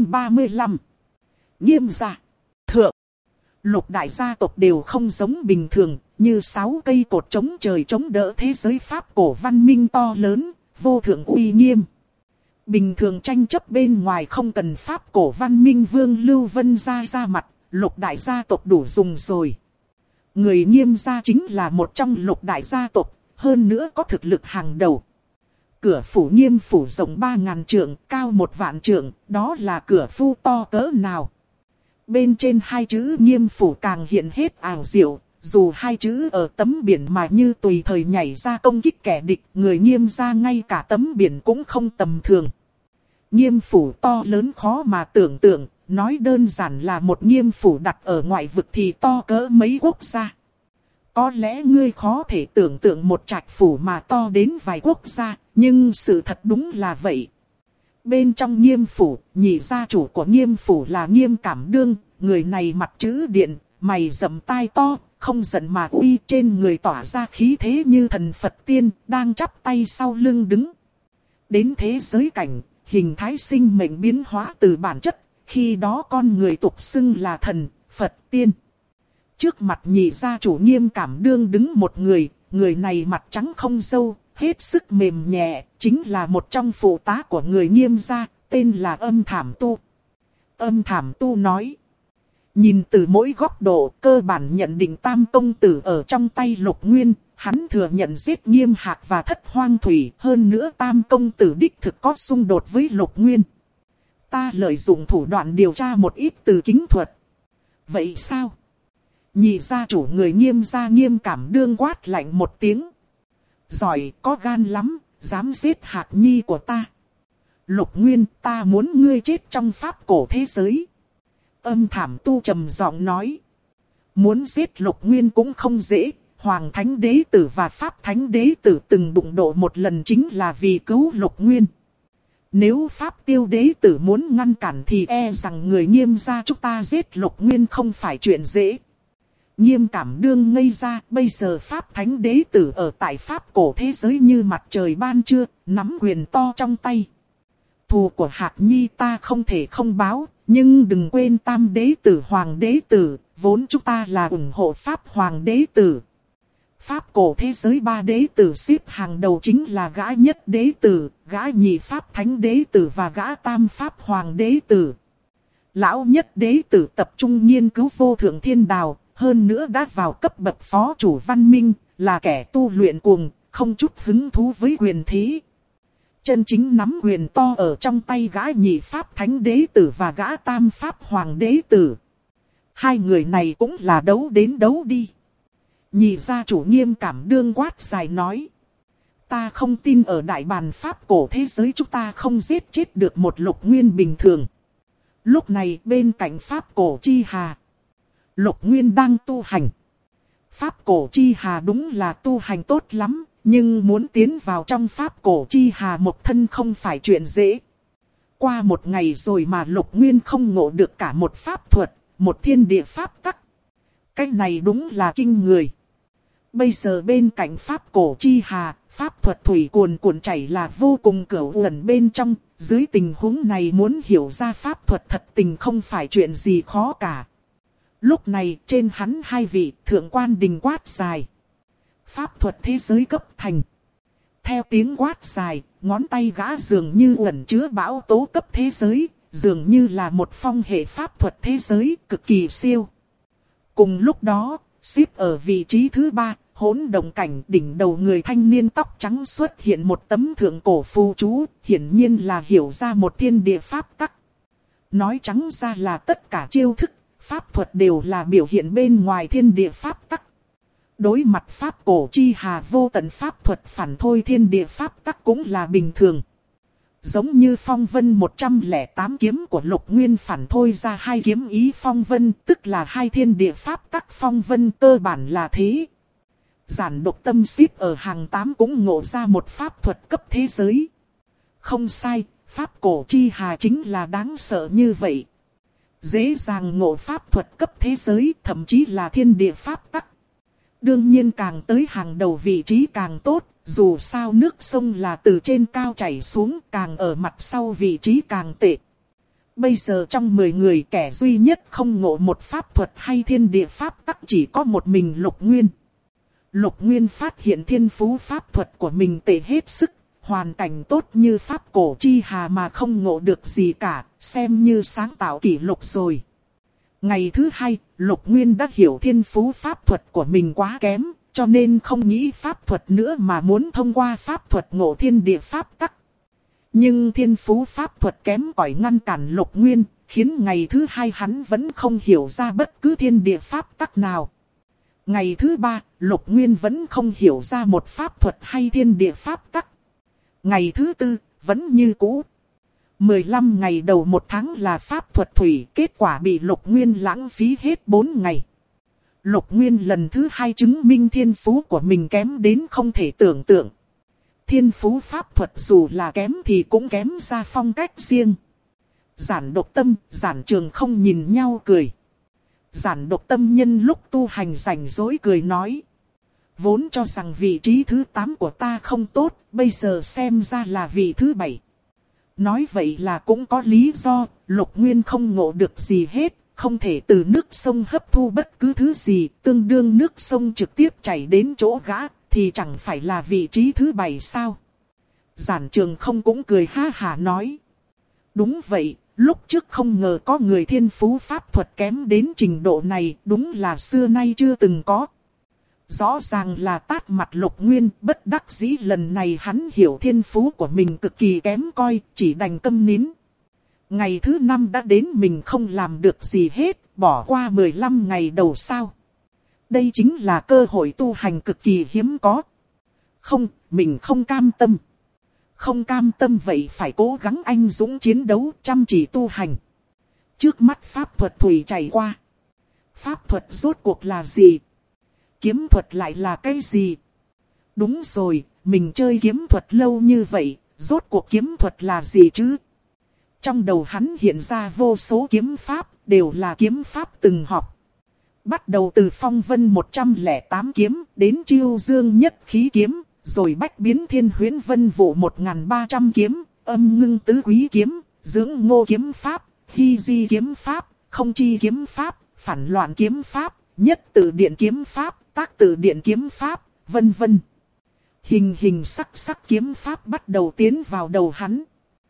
935. Nghiêm gia. Thượng. Lục đại gia tộc đều không giống bình thường, như 6 cây cột chống trời chống đỡ thế giới Pháp cổ văn minh to lớn, vô thượng uy nghiêm. Bình thường tranh chấp bên ngoài không cần Pháp cổ văn minh Vương Lưu Vân ra mặt, Lục đại gia tộc đủ dùng rồi. Người Nghiêm gia chính là một trong Lục đại gia tộc, hơn nữa có thực lực hàng đầu. Cửa phủ Nghiêm phủ rộng 3.000 trượng, cao 1 vạn trượng, đó là cửa phu to cỡ nào. Bên trên 2 chữ Nghiêm phủ càng hiện hết ảo diệu, dù 2 chữ ở tấm biển mà như tùy thời nhảy ra công kích kẻ địch, người Nghiêm gia ngay cả tấm biển cũng không tầm thường. Nghiêm phủ to lớn khó mà tưởng tượng, nói đơn giản là một Nghiêm phủ đặt ở ngoại vực thì to cỡ mấy quốc gia. Có lẽ ngươi khó thể tưởng tượng một trạch phủ mà to đến vài quốc gia, nhưng sự thật đúng là vậy. Bên trong Nghiêm phủ, nhị gia chủ của Nghiêm phủ là Nghiêm Cảm Đương, người này mặt chữ điện, mày rậm tai to, không giận mà uy, trên người tỏa ra khí thế như thần Phật tiên, đang chắp tay sau lưng đứng. Đến thế giới cảnh, hình thái sinh mệnh biến hóa từ bản chất, khi đó con người tục xưng là thần, Phật tiên. Trước mặt nhị gia chủ Nghiêm Cảm Đương đứng một người, người này mặt trắng không râu, hết sức mềm nhẹ, chính là một trong phụ tá của người Nghiêm gia, tên là Âm Thảm Tu. Âm Thảm Tu nói. Nhìn từ mỗi góc độ, cơ bản nhận định Tam công tử ở trong tay Lục Nguyên, hắn thừa nhận giết Nghiêm Hạc và Thất Hoang Thủy, hơn nữa Tam công tử đích thực có xung đột với Lục Nguyên. Ta lợi dụng thủ đoạn điều tra một ít từ kính thuật. Vậy sao? Nhị gia chủ người Nghiêm gia Nghiêm Cảm Đương quát lạnh một tiếng. Giỏi, có gan lắm, dám giết Hạc Nhi của ta. Lục Nguyên, ta muốn ngươi chết trong pháp cổ thế giới. Âm Thảm Tu trầm giọng nói. Muốn giết Lục Nguyên cũng không dễ. Hoàng Thánh Đế Tử và Pháp Thánh Đế Tử từng đụng độ một lần chính là vì cứu Lục Nguyên. Nếu Pháp Tiêu Đế Tử muốn ngăn cản thì e rằng người Nghiêm gia chúng ta giết Lục Nguyên không phải chuyện dễ. Nghiêm Cảm Đương ngây ra, bây giờ Pháp Thánh Đế Tử ở tại Pháp cổ thế giới như mặt trời ban trưa, nắm quyền to trong tay. Thù của Hạc Nhi ta không thể không báo, nhưng đừng quên Tam Đế Tử Hoàng Đế Tử, vốn chúng ta là ủng hộ Pháp Hoàng Đế Tử. Pháp cổ thế giới 3 đế tử xếp hàng đầu chính là gã nhất đế tử, gã nhị Pháp Thánh Đế Tử và gã tam Pháp Hoàng Đế Tử. Lão nhất đế tử tập trung nghiên cứu vô thượng thiên đạo, hơn nữa đã vào cấp bậc phó chủ văn minh, là kẻ tu luyện cuồng, không chút hứng thú với quyền thế. Chân chính nắm quyền to ở trong tay gã nhị Pháp Thánh Đế Tử và gã tam Pháp Hoàng Đế Tử. Hai người này cũng là đấu đến đấu đi. Nhị gia chủ Nghiêm Cảm Đương quát dài nói. Ta không tin ở đại bàn Pháp cổ thế giới chúng ta không giết chết được một Lục Nguyên bình thường. Lúc này bên cạnh Pháp cổ Chi Hà, Lục Nguyên đang tu hành. Pháp cổ Chi Hà đúng là tu hành tốt lắm, nhưng muốn tiến vào trong Pháp cổ Chi Hà một thân không phải chuyện dễ. Qua một ngày rồi mà Lục Nguyên không ngộ được cả một pháp thuật, một thiên địa pháp tắc. Cái này đúng là kinh người. Bây giờ bên cạnh Pháp cổ Chi Hà, pháp thuật thủy cuồn cuộn chảy là vô cùng cửu uẩn bên trong. Dưới tình huống này muốn hiểu ra pháp thuật thật tình không phải chuyện gì khó cả. Lúc này trên hắn hai vị thượng quan đình quát dài. Pháp thuật thế giới cấp thành. Theo tiếng quát dài, ngón tay gã dường như ẩn chứa bão tố cấp thế giới, dường như là một phong hệ pháp thuật thế giới cực kỳ siêu. Cùng lúc đó, xếp ở vị trí thứ 3, hỗn động cảnh đỉnh đầu người thanh niên tóc trắng xuất hiện một tấm thượng cổ phù chú, hiển nhiên là hiểu ra một thiên địa pháp tắc. Nói trắng ra là tất cả chiêu thức, pháp thuật đều là biểu hiện bên ngoài thiên địa pháp tắc. Đối mặt Pháp cổ Chi Hà vô tận pháp thuật phản thôi thiên địa pháp tắc cũng là bình thường. Giống như phong vân 108 kiếm của Lục Nguyên phản thôi ra hai kiếm ý phong vân, tức là hai thiên địa pháp tắc phong vân, cơ bản là thế. Giản Độc Tâm xếp ở hàng 8 cũng ngộ ra một pháp thuật cấp thế giới. Không sai, Pháp cổ Chi Hà chính là đáng sợ như vậy. Dễ dàng ngộ pháp thuật cấp thế giới, thậm chí là thiên địa pháp tắc. Đương nhiên càng tới hàng đầu vị trí càng tốt, dù sao nước sông là từ trên cao chảy xuống, càng ở mặt sau vị trí càng tệ. Bây giờ trong 10 người kẻ duy nhất không ngộ một pháp thuật hay thiên địa pháp tắc chỉ có một mình Lục Nguyên. Lục Nguyên phát hiện thiên phú pháp thuật của mình tệ hết sức, hoàn cảnh tốt như Pháp cổ Chi Hà mà không ngộ được gì cả, xem như sáng tạo kỷ lục rồi. Ngày thứ 2, Lục Nguyên đã hiểu thiên phú pháp thuật của mình quá kém, cho nên không nghĩ pháp thuật nữa mà muốn thông qua pháp thuật ngộ thiên địa pháp tắc. Nhưng thiên phú pháp thuật kém cỏi ngăn cản Lục Nguyên, khiến ngày thứ 2 hắn vẫn không hiểu ra bất cứ thiên địa pháp tắc nào. Ngày thứ 3, Lục Nguyên vẫn không hiểu ra một pháp thuật hay thiên địa pháp tắc. Ngày thứ 4, vẫn như cũ. 15 ngày đầu một tháng là pháp thuật thủy, kết quả bị Lục Nguyên lãng phí hết 4 ngày. Lục Nguyên lần thứ 2 chứng minh thiên phú của mình kém đến không thể tưởng tượng. Thiên phú pháp thuật dù là kém thì cũng kém ra phong cách riêng. Giản Độc Tâm, Giản Trường không nhìn nhau cười. Giản Độc Tâm nhân lúc tu hành rảnh rỗi cười nói. Vốn cho rằng vị trí thứ 8 của ta không tốt, bây giờ xem ra là vị thứ 7. Nói vậy là cũng có lý do, Lục Nguyên không ngộ được gì hết, không thể từ nước sông hấp thu bất cứ thứ gì, tương đương nước sông trực tiếp chảy đến chỗ gã, thì chẳng phải là vị trí thứ 7 sao? Giản Trường Không cũng cười ha hả nói. Đúng vậy, lúc trước không ngờ có người thiên phú pháp thuật kém đến trình độ này, đúng là xưa nay chưa từng có. Rõ ràng là tát mặt Lục Nguyên, bất đắc dĩ lần này hắn hiểu thiên phú của mình cực kỳ kém coi, chỉ đành câm nín. Ngày thứ 5 đã đến mình không làm được gì hết, bỏ qua 15 ngày đầu sao. Đây chính là cơ hội tu hành cực kỳ hiếm có. Không, mình không cam tâm. Không cam tâm vậy phải cố gắng anh dũng chiến đấu, chăm chỉ tu hành. Trước mắt pháp thuật thủy chảy qua. Pháp thuật rốt cuộc là gì? Kiếm thuật lại là cái gì? Đúng rồi, mình chơi kiếm thuật lâu như vậy, rốt cuộc kiếm thuật là gì chứ? Trong đầu hắn hiện ra vô số kiếm pháp, đều là kiếm pháp từng học. Bắt đầu từ phong vân 108 kiếm, đến chiêu dương nhất khí kiếm, rồi bách biến thiên huyễn vân vụ 1300 kiếm, âm ngưng tứ quý kiếm, dưỡng ngô kiếm pháp, hy di kiếm pháp, không chi kiếm pháp, phản loạn kiếm pháp, nhất tự điện kiếm pháp, tác tự điện kiếm pháp, vân vân. Hình hình sắc sắc kiếm pháp bắt đầu tiến vào đầu hắn.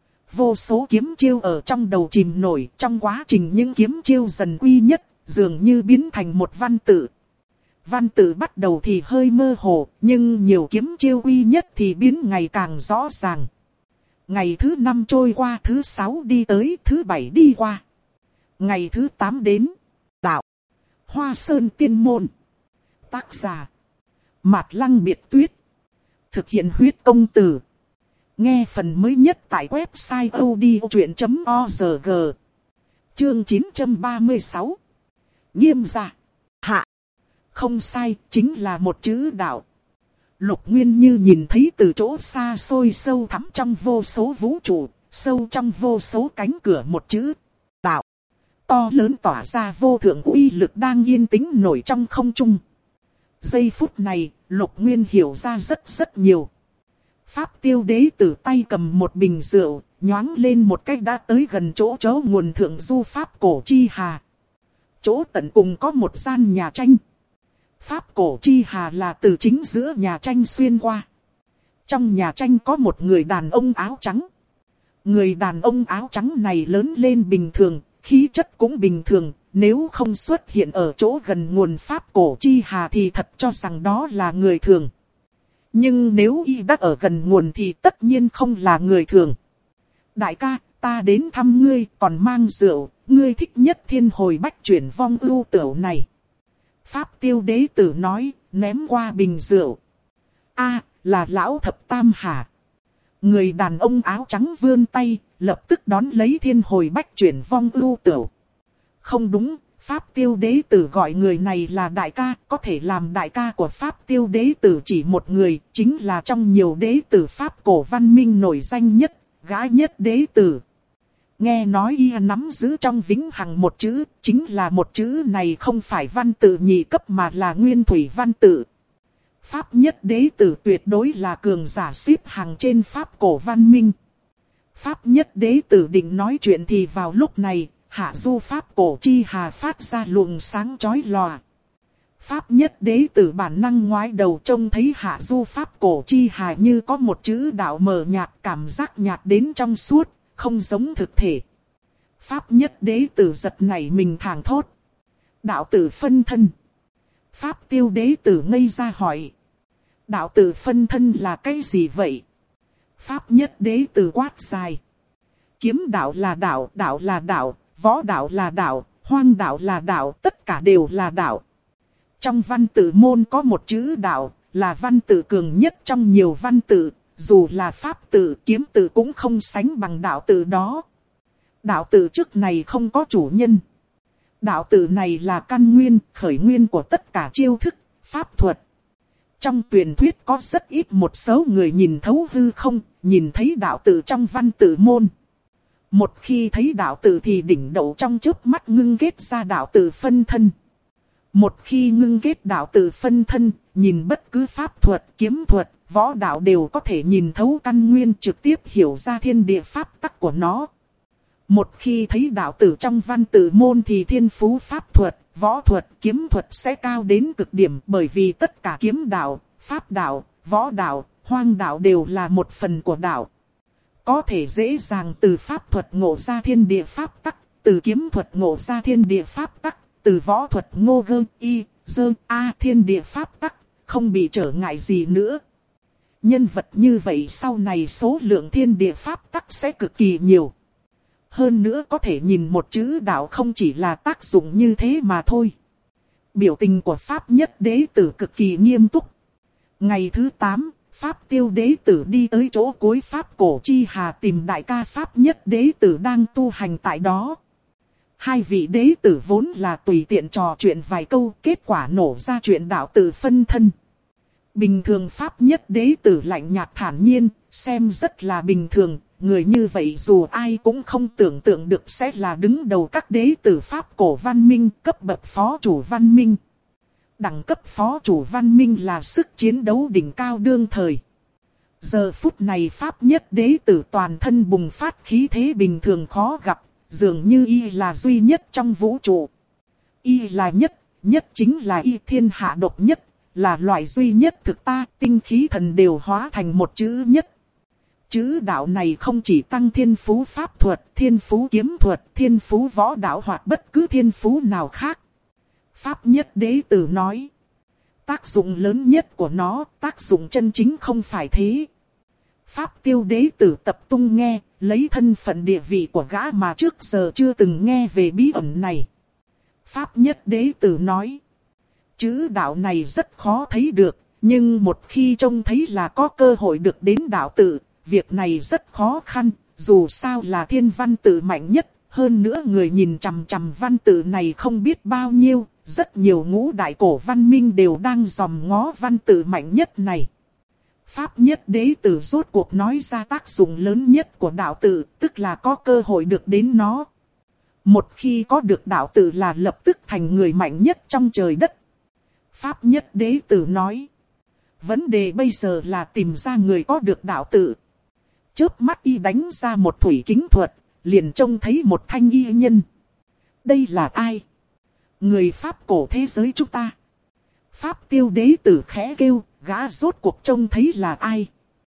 Vô số kiếm chiêu ở trong đầu chìm nổi, trong quá trình những kiếm chiêu dần quy nhất, dường như biến thành một văn tự. Văn tự bắt đầu thì hơi mơ hồ, nhưng nhiều kiếm chiêu quy nhất thì biến ngày càng rõ ràng. Ngày thứ 5 trôi qua, thứ 6 đi tới, thứ 7 đi qua. Ngày thứ 8 đến. Đạo. Hoa Sơn Tiên Môn. Tác giả. Mạt Lăng Biệt Tuyết. Thực hiện huyết công từ. Nghe phần mới nhất tại website odchuyện.org. Chương 936. Nghiêm gia. Hạ. Không sai, chính là một chữ đạo. Lục Nguyên Như nhìn thấy từ chỗ xa xôi sâu thẳm trong vô số vũ trụ, sâu trong vô số cánh cửa một chữ đạo. To lớn tỏa ra vô thượng uy lực đang yên tĩnh nổi trong không trung. Giây phút này, Lục Nguyên hiểu ra rất nhiều. Pháp Tiêu Đế tử tay cầm một bình rượu, nhoáng lên một cách đã tới gần chỗ nguồn thượng du pháp cổ chi hà. Chỗ tận cùng có một gian nhà tranh. Pháp cổ chi hà là từ chính giữa nhà tranh xuyên qua. Trong nhà tranh có một người đàn ông áo trắng. Người đàn ông áo trắng này lớn lên bình thường, khí chất cũng bình thường. Nếu không xuất hiện ở chỗ gần nguồn pháp cổ chi hà thì thật cho rằng đó là người thường. Nhưng nếu y đã ở gần nguồn thì tất nhiên không là người thường. Đại ca, ta đến thăm ngươi còn mang rượu, ngươi thích nhất thiên hồi bách chuyển vong ưu tửu này. Pháp Tiêu Đế tử nói, ném qua bình rượu. A, là lão thập tam hả? Người đàn ông áo trắng vươn tay, lập tức đón lấy thiên hồi bách chuyển vong ưu tửu. Không đúng, Pháp Tiêu Đế tử gọi người này là đại ca, có thể làm đại ca của Pháp Tiêu Đế tử chỉ một người, chính là trong nhiều đế tử Pháp cổ văn minh nổi danh nhất, gã nhất đế tử. Nghe nói y nắm giữ trong vĩnh hằng một chữ, chính là một chữ này không phải văn tự nhị cấp mà là nguyên thủy văn tự. Pháp nhất đế tử tuyệt đối là cường giả xếp hàng trên Pháp cổ văn minh. Pháp nhất đế tử định nói chuyện thì vào lúc này, hạ du Pháp cổ chi hà phát ra luồng sáng chói lòa. Pháp nhất đế tử bản năng ngoái đầu trông thấy hạ du Pháp cổ chi hà như có một chữ đạo mờ nhạt, cảm giác nhạt đến trong suốt, không giống thực thể. Pháp nhất đế tử giật nảy mình thảng thốt. Đạo tử phân thân. Pháp Tiêu Đế tử ngây ra hỏi. Đạo tử phân thân là cái gì vậy? Pháp nhất đế tử quát dài. Kiếm đạo là đạo, đạo là đạo, võ đạo là đạo, hoang đạo là đạo, tất cả đều là đạo. Trong văn tự môn có một chữ đạo, là văn tự cường nhất trong nhiều văn tự, dù là pháp tự, kiếm tự cũng không sánh bằng đạo tự đó. Đạo tự trước này không có chủ nhân. Đạo tự này là căn nguyên, khởi nguyên của tất cả chiêu thức, pháp thuật. Trong truyền thuyết có rất ít một số người nhìn thấu hư không, nhìn thấy đạo tự trong văn tự môn. Một khi thấy đạo tự thì đỉnh đầu trong chớp mắt ngưng kết ra đạo tự phân thân. Một khi ngưng kết đạo tự phân thân, nhìn bất cứ pháp thuật, kiếm thuật, võ đạo đều có thể nhìn thấu căn nguyên, trực tiếp hiểu ra thiên địa pháp tắc của nó. Một khi thấy đạo tử trong văn tự môn thì thiên phú pháp thuật, võ thuật, kiếm thuật sẽ cao đến cực điểm, bởi vì tất cả kiếm đạo, pháp đạo, võ đạo, hoang đạo đều là một phần của đạo. Có thể dễ dàng từ pháp thuật ngộ ra thiên địa pháp tắc, từ kiếm thuật ngộ ra thiên địa pháp tắc, từ võ thuật ngô gơ y, dơ a thiên địa pháp tắc, không bị trở ngại gì nữa. Nhân vật như vậy sau này số lượng thiên địa pháp tắc sẽ cực kỳ nhiều. Hơn nữa có thể nhìn một chữ đạo không chỉ là tác dụng như thế mà thôi. Biểu tình của Pháp Nhất Đế Tử cực kỳ nghiêm túc. Ngày thứ 8, Pháp Tiêu Đế Tử đi tới chỗ cuối Pháp Cổ Chi Hà tìm đại ca Pháp Nhất Đế Tử đang tu hành tại đó. Hai vị đế tử vốn là tùy tiện trò chuyện vài câu, kết quả nổ ra chuyện đạo tử phân thân. Bình thường Pháp Nhất Đế Tử lạnh nhạt thản nhiên, xem rất là bình thường. Người như vậy dù ai cũng không tưởng tượng được sẽ là đứng đầu các đế tử Pháp cổ văn minh, cấp bậc phó chủ văn minh. Đẳng cấp phó chủ văn minh là sức chiến đấu đỉnh cao đương thời. Giờ phút này Pháp Nhất Đế Tử toàn thân bùng phát khí thế bình thường khó gặp, dường như y là duy nhất trong vũ trụ. Y là nhất, nhất chính là y thiên hạ độc nhất, là loại duy nhất thực ta, tinh khí thần đều hóa thành một chữ nhất. Chữ đạo này không chỉ tăng thiên phú pháp thuật, thiên phú kiếm thuật, thiên phú võ đạo hoặc bất cứ thiên phú nào khác. Pháp Nhất Đế Tử nói. Tác dụng lớn nhất của nó, tác dụng chân chính không phải thế. Pháp Tiêu Đế Tử tập trung nghe, lấy thân phận địa vị của gã mà trước giờ chưa từng nghe về bí ẩn này. Pháp Nhất Đế Tử nói. Chữ đạo này rất khó thấy được, nhưng một khi trông thấy là có cơ hội được đến đạo tự. Việc này rất khó khăn, dù sao là thiên văn tự mạnh nhất, hơn nữa người nhìn chằm chằm văn tự này không biết bao nhiêu, rất nhiều ngũ đại cổ văn minh đều đang dòm ngó văn tự mạnh nhất này. Pháp Nhất Đế Tử rốt cuộc nói ra tác dụng lớn nhất của đạo tự, tức là có cơ hội được đến nó. Một khi có được đạo tự là lập tức thành người mạnh nhất trong trời đất. Pháp Nhất Đế Tử nói, vấn đề bây giờ là tìm ra người có được đạo tự. Chớp mắt y đánh ra một thủy kính thuật, liền trông thấy một thanh y nhân. Đây là ai? Người Pháp cổ thế giới chúng ta. Pháp Tiêu Đế Tử khẽ kêu, gã rốt cuộc trông thấy là ai?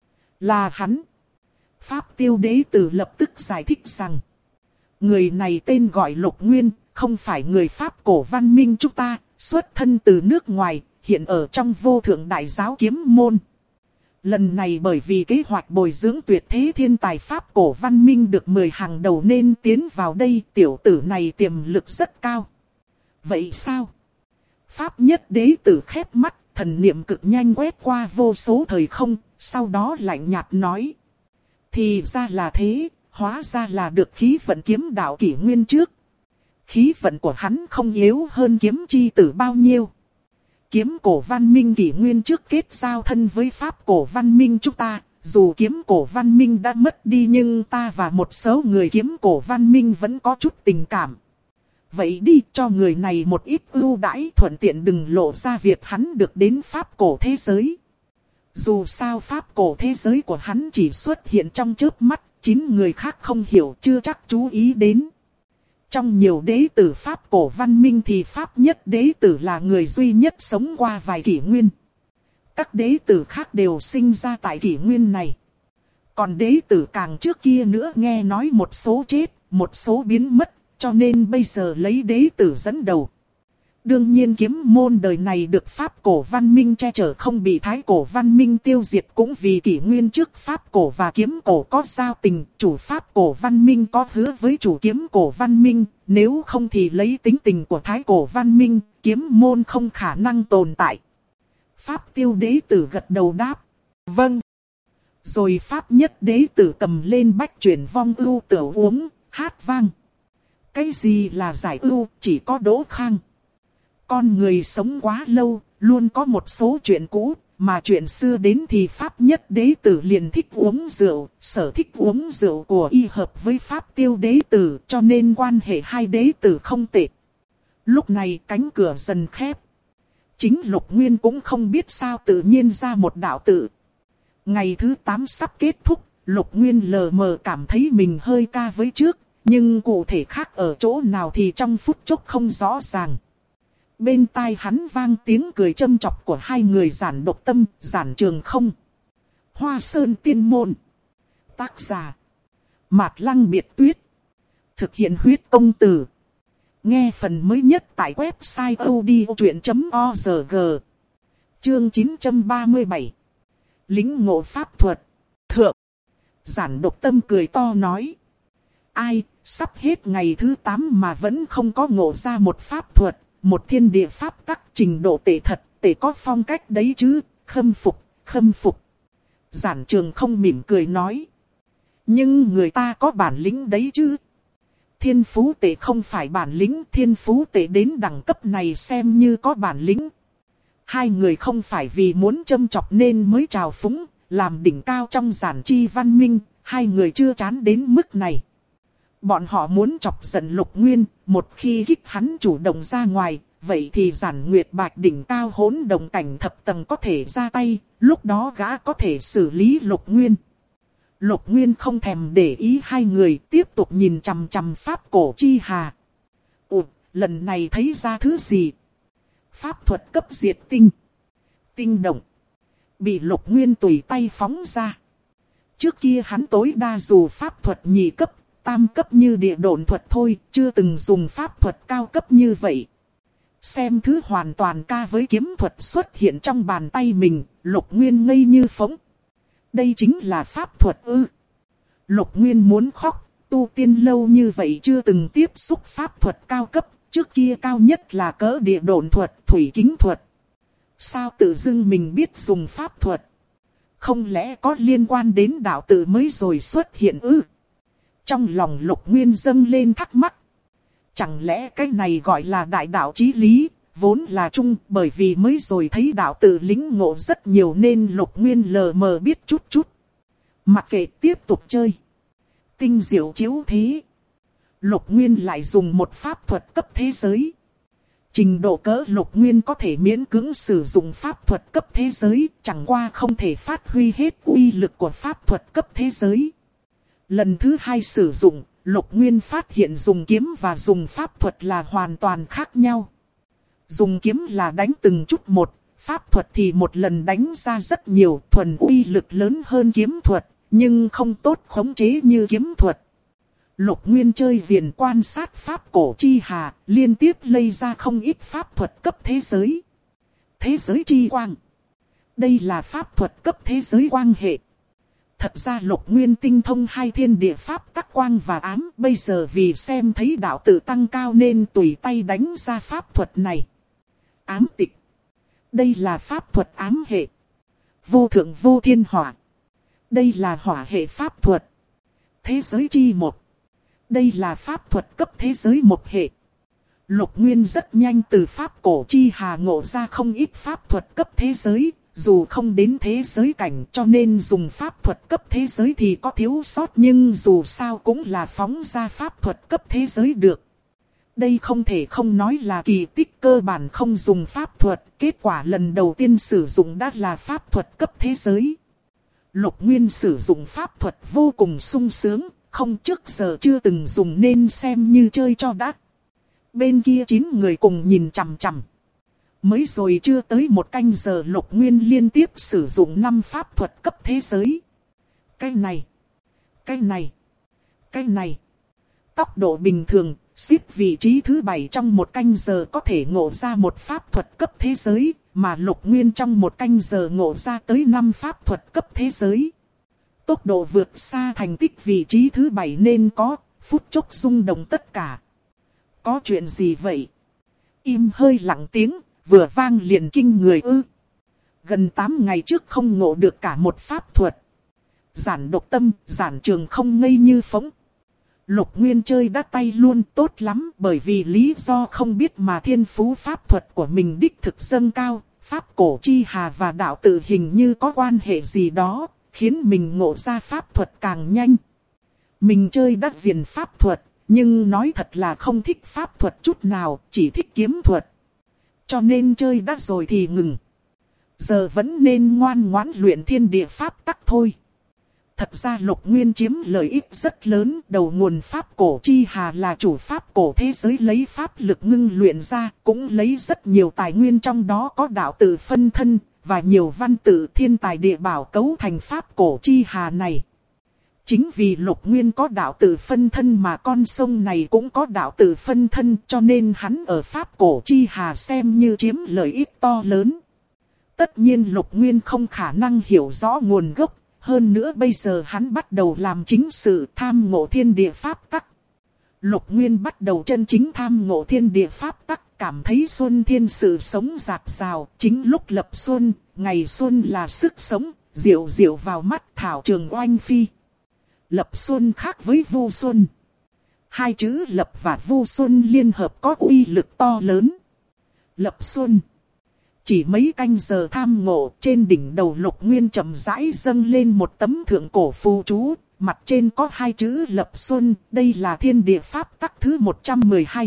Là hắn. Pháp Tiêu Đế Tử lập tức giải thích rằng, người này tên gọi Lục Nguyên, không phải người Pháp cổ văn minh chúng ta, xuất thân từ nước ngoài, hiện ở trong Vô Thượng Đại Giáo Kiếm Môn. Lần này bởi vì kế hoạch bồi dưỡng tuyệt thế thiên tài Pháp cổ văn minh được 10 hàng đầu nên tiến vào đây, tiểu tử này tiềm lực rất cao. Vậy sao? Pháp Nhất Đế Tử khép mắt, thần niệm cực nhanh quét qua vô số thời không, sau đó lạnh nhạt nói. Thì ra là thế, hóa ra là được khí vận kiếm đạo kỷ nguyên trước. Khí vận của hắn không yếu hơn kiếm chi tử bao nhiêu. Kiếm cổ văn minh kỷ nguyên trước kết giao thân với Pháp cổ văn minh chúng ta, dù kiếm cổ văn minh đã mất đi nhưng ta và một số người kiếm cổ văn minh vẫn có chút tình cảm. Vậy đi cho người này một ít ưu đãi, thuận tiện đừng lộ ra việc hắn được đến Pháp cổ thế giới. Dù sao Pháp cổ thế giới của hắn chỉ xuất hiện trong chớp mắt, 9 người khác không hiểu chưa chắc chú ý đến. Trong nhiều đế tử Pháp cổ văn minh thì Pháp Nhất Đế Tử là người duy nhất sống qua vài kỷ nguyên. Các đế tử khác đều sinh ra tại kỷ nguyên này. Còn đế tử càng trước kia nữa nghe nói một số chết, một số biến mất, cho nên bây giờ lấy đế tử dẫn đầu. Đương nhiên kiếm môn đời này được Pháp cổ văn minh che chở không bị Thái cổ văn minh tiêu diệt cũng vì kỷ nguyên trước Pháp cổ và kiếm cổ có giao tình, chủ Pháp cổ văn minh có hứa với chủ kiếm cổ văn minh, nếu không thì lấy tính tình của Thái cổ văn minh, kiếm môn không khả năng tồn tại. Pháp Tiêu Đế Tử gật đầu đáp, vâng. Rồi Pháp Nhất Đế Tử cầm lên bách chuyển vong ưu tửu uống, hát vang. Cái gì là giải ưu, chỉ có Đỗ Khang. Con người sống quá lâu, luôn có một số chuyện cũ, mà chuyện xưa đến thì Pháp Nhất Đế Tử liền thích uống rượu, sở thích uống rượu của y hợp với Pháp Tiêu Đế Tử, cho nên quan hệ hai đế tử không tệ. Lúc này cánh cửa dần khép. Chính Lục Nguyên cũng không biết sao tự nhiên ra một đạo tự. Ngày thứ 8 sắp kết thúc, Lục Nguyên lờ mờ cảm thấy mình hơi ca với trước, nhưng cụ thể khác ở chỗ nào thì trong phút chốc không rõ ràng. Bên tai hắn vang tiếng cười châm chọc của hai người Giản Độc Tâm, Giản Trường Không. Hoa Sơn Tiên Môn. Tác giả. Mạt Lăng Biệt Tuyết. Thực hiện huyết công từ. Nghe phần mới nhất tại website odchuyện.org. Chương 937. Lính ngộ pháp thuật. Thượng. Giản Độc Tâm cười to nói. Ai, sắp hết ngày thứ 8 mà vẫn không có ngộ ra một pháp thuật, một thiên địa pháp tắc, trình độ tệ thật, tệ có phong cách đấy chứ, khâm phục, khâm phục. Giản Trường Không mỉm cười nói. Nhưng người ta có bản lĩnh đấy chứ. Thiên phú tệ không phải bản lĩnh, thiên phú tệ đến đẳng cấp này xem như có bản lĩnh. Hai người không phải vì muốn châm chọc nên mới trào phúng, làm đỉnh cao trong giản chi văn minh, hai người chưa chán đến mức này. Bọn họ muốn chọc giận Lục Nguyên, một khi kích hắn chủ động ra ngoài, vậy thì Giản Nguyệt Bạch đỉnh cao hỗn động cảnh thập tầng có thể ra tay, lúc đó gã có thể xử lý Lục Nguyên. Lục Nguyên không thèm để ý hai người, tiếp tục nhìn chằm chằm pháp cổ chi hà. Lần này thấy ra thứ gì? Pháp thuật cấp diệt tinh. Tinh động. Bị Lục Nguyên tùy tay phóng ra. Trước kia hắn tối đa dù pháp thuật nhị cấp, tam cấp như địa độn thuật thôi, chưa từng dùng pháp thuật cao cấp như vậy. Xem thứ hoàn toàn ca với kiếm thuật xuất hiện trong bàn tay mình, Lục Nguyên ngây như phỗng. Đây chính là pháp thuật ư? Lục Nguyên muốn khóc, tu tiên lâu như vậy chưa từng tiếp xúc pháp thuật cao cấp, trước kia cao nhất là cỡ địa độn thuật, thủy kính thuật. Sao tự dưng mình biết dùng pháp thuật? Không lẽ có liên quan đến đạo tự mới rồi xuất hiện ư? Trong lòng Lục Nguyên dâng lên thắc mắc. Chẳng lẽ cái này gọi là đại đạo chí lý, vốn là chung, bởi vì mới rồi thấy đạo tự lĩnh ngộ rất nhiều nên Lục Nguyên lờ mờ biết chút chút. Mặc kệ, tiếp tục chơi. Tinh diệu chiếu thế. Lục Nguyên lại dùng một pháp thuật cấp thế giới. Trình độ cỡ Lục Nguyên có thể miễn cưỡng sử dụng pháp thuật cấp thế giới, chẳng qua không thể phát huy hết uy lực của pháp thuật cấp thế giới. Lần thứ hai sử dụng, Lục Nguyên phát hiện dùng kiếm và dùng pháp thuật là hoàn toàn khác nhau. Dùng kiếm là đánh từng chút một, pháp thuật thì một lần đánh ra rất nhiều, thuần uy lực lớn hơn kiếm thuật, nhưng không tốt khống chế như kiếm thuật. Lục Nguyên chơi viền quan sát pháp cổ chi hà, liên tiếp lây ra không ít pháp thuật cấp thế giới. Thế giới chi quang. Đây là pháp thuật cấp thế giới quang hệ. Thật ra Lục Nguyên tinh thông hai thiên địa pháp tắc quang và ám, bây giờ vì xem thấy đạo tự tăng cao nên tùy tay đánh ra pháp thuật này. Ám tịch. Đây là pháp thuật ám hệ. Vô thượng vô thiên hỏa. Đây là hỏa hệ pháp thuật. Thế giới chi một. Đây là pháp thuật cấp thế giới một hệ. Lục Nguyên rất nhanh từ pháp cổ chi hà ngộ ra không ít pháp thuật cấp thế giới. Dù không đến thế giới cảnh cho nên dùng pháp thuật cấp thế giới thì có thiếu sót, nhưng dù sao cũng là phóng ra pháp thuật cấp thế giới được. Đây không thể không nói là kỳ tích, cơ bản không dùng pháp thuật, kết quả lần đầu tiên sử dụng đã là pháp thuật cấp thế giới. Lục Nguyên sử dụng pháp thuật vô cùng sung sướng, không trước giờ chưa từng dùng nên xem như chơi cho đã. Bên kia 9 người cùng nhìn chằm chằm. Mới rồi chưa tới một canh giờ Lục Nguyên liên tiếp sử dụng 5 pháp thuật cấp thế giới. Cái này, cái này, cái này. Tốc độ bình thường, xếp vị trí thứ 7 trong một canh giờ có thể ngộ ra một pháp thuật cấp thế giới, mà Lục Nguyên trong một canh giờ ngộ ra tới 5 pháp thuật cấp thế giới. Tốc độ vượt xa thành tích vị trí thứ 7 nên có, phút chốc rung động tất cả. Có chuyện gì vậy? Im hơi lặng tiếng. Vừa vang liền kinh người ư. Gần 8 ngày trước không ngộ được cả một pháp thuật. Giản Độc Tâm, Giản Trường Không ngây như phỗng. Lục Nguyên chơi đã tay luôn, tốt lắm, bởi vì lý do không biết mà thiên phú pháp thuật của mình đích thực dâng cao. Pháp cổ chi hà và đạo tự hình như có quan hệ gì đó, khiến mình ngộ ra pháp thuật càng nhanh. Mình chơi đắt viền pháp thuật, nhưng nói thật là không thích pháp thuật chút nào, chỉ thích kiếm thuật. Cho nên chơi đã rồi thì ngừng. Giờ vẫn nên ngoan ngoãn luyện thiên địa pháp tắc thôi. Thật ra Lục Nguyên chiếm lợi ích rất lớn, đầu nguồn pháp cổ chi hà là chủ pháp cổ thế giới lấy pháp lực ngưng luyện ra, cũng lấy rất nhiều tài nguyên trong đó có đạo tự phân thân, và nhiều văn tự thiên tài địa bảo cấu thành pháp cổ chi hà này. Chính vì Lục Nguyên có đạo tự phân thân mà con sông này cũng có đạo tự phân thân, cho nên hắn ở pháp cổ chi hà xem như chiếm lợi ích to lớn. Tất nhiên Lục Nguyên không khả năng hiểu rõ nguồn gốc, hơn nữa bây giờ hắn bắt đầu làm chính sự tham ngộ thiên địa pháp tắc. Lục Nguyên bắt đầu chân chính tham ngộ thiên địa pháp tắc, cảm thấy xuân thiên sự sống dạt dào, chính lúc lập xuân, ngày xuân là sức sống, diệu diệu vào mắt thảo trường oanh phi. Lập xuân khác với vu xuân. Hai chữ lập và vu xuân liên hợp có uy lực to lớn. Lập xuân. Chỉ mấy canh giờ tham ngộ, trên đỉnh đầu Lục Nguyên chậm rãi dâng lên một tấm thượng cổ phù chú, mặt trên có hai chữ lập xuân, đây là thiên địa pháp tắc thứ 112.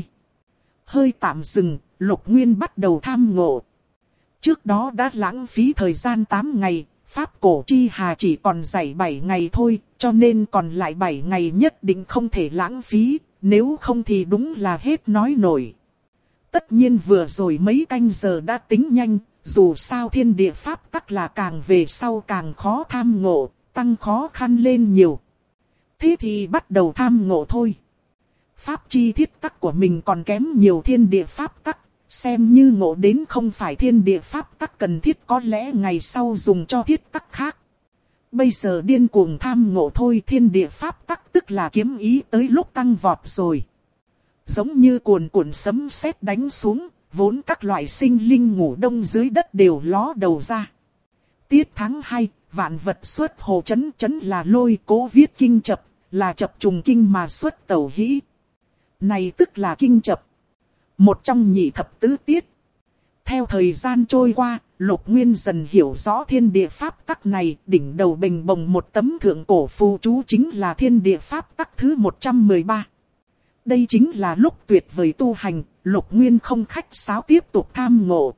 Hơi tạm dừng, Lục Nguyên bắt đầu tham ngộ. Trước đó đã lãng phí thời gian 8 ngày, pháp cổ chi hà chỉ còn dạy 7 ngày thôi, cho nên còn lại 7 ngày nhất định không thể lãng phí, nếu không thì đúng là hết nói nổi. Tất nhiên vừa rồi mấy canh giờ đã tính nhanh, dù sao thiên địa pháp tắc là càng về sau càng khó tham ngộ, tăng khó khăn lên nhiều. Thế thì bắt đầu tham ngộ thôi. Pháp chi thiết tắc của mình còn kém nhiều thiên địa pháp tắc, xem như ngộ đến không phải thiên địa pháp tắc cần thiết, có lẽ ngày sau dùng cho thiết tắc khác. Bây giờ điên cuồng tham ngộ thôi, thiên địa pháp tắc tức là kiếm ý tới lúc tăng vọt rồi. Giống như cuồn cuộn sấm sét đánh xuống, vốn các loại sinh linh ngủ đông dưới đất đều ló đầu ra. Tiết tháng 2, vạn vật xuất hồ chấn, chấn là lôi, cố viết kinh chập, là chập trùng kinh mà xuất tẩu hĩ. Này tức là kinh chập, một trong nhị thập tứ tiết. Theo thời gian trôi qua, Lục Nguyên dần hiểu rõ thiên địa pháp tắc này, đỉnh đầu bềnh bồng một tấm thượng cổ phù chú chính là thiên địa pháp tắc thứ 113. Đây chính là lúc tuyệt vời tu hành, Lục Nguyên không khách sáo tiếp tục tham ngộ.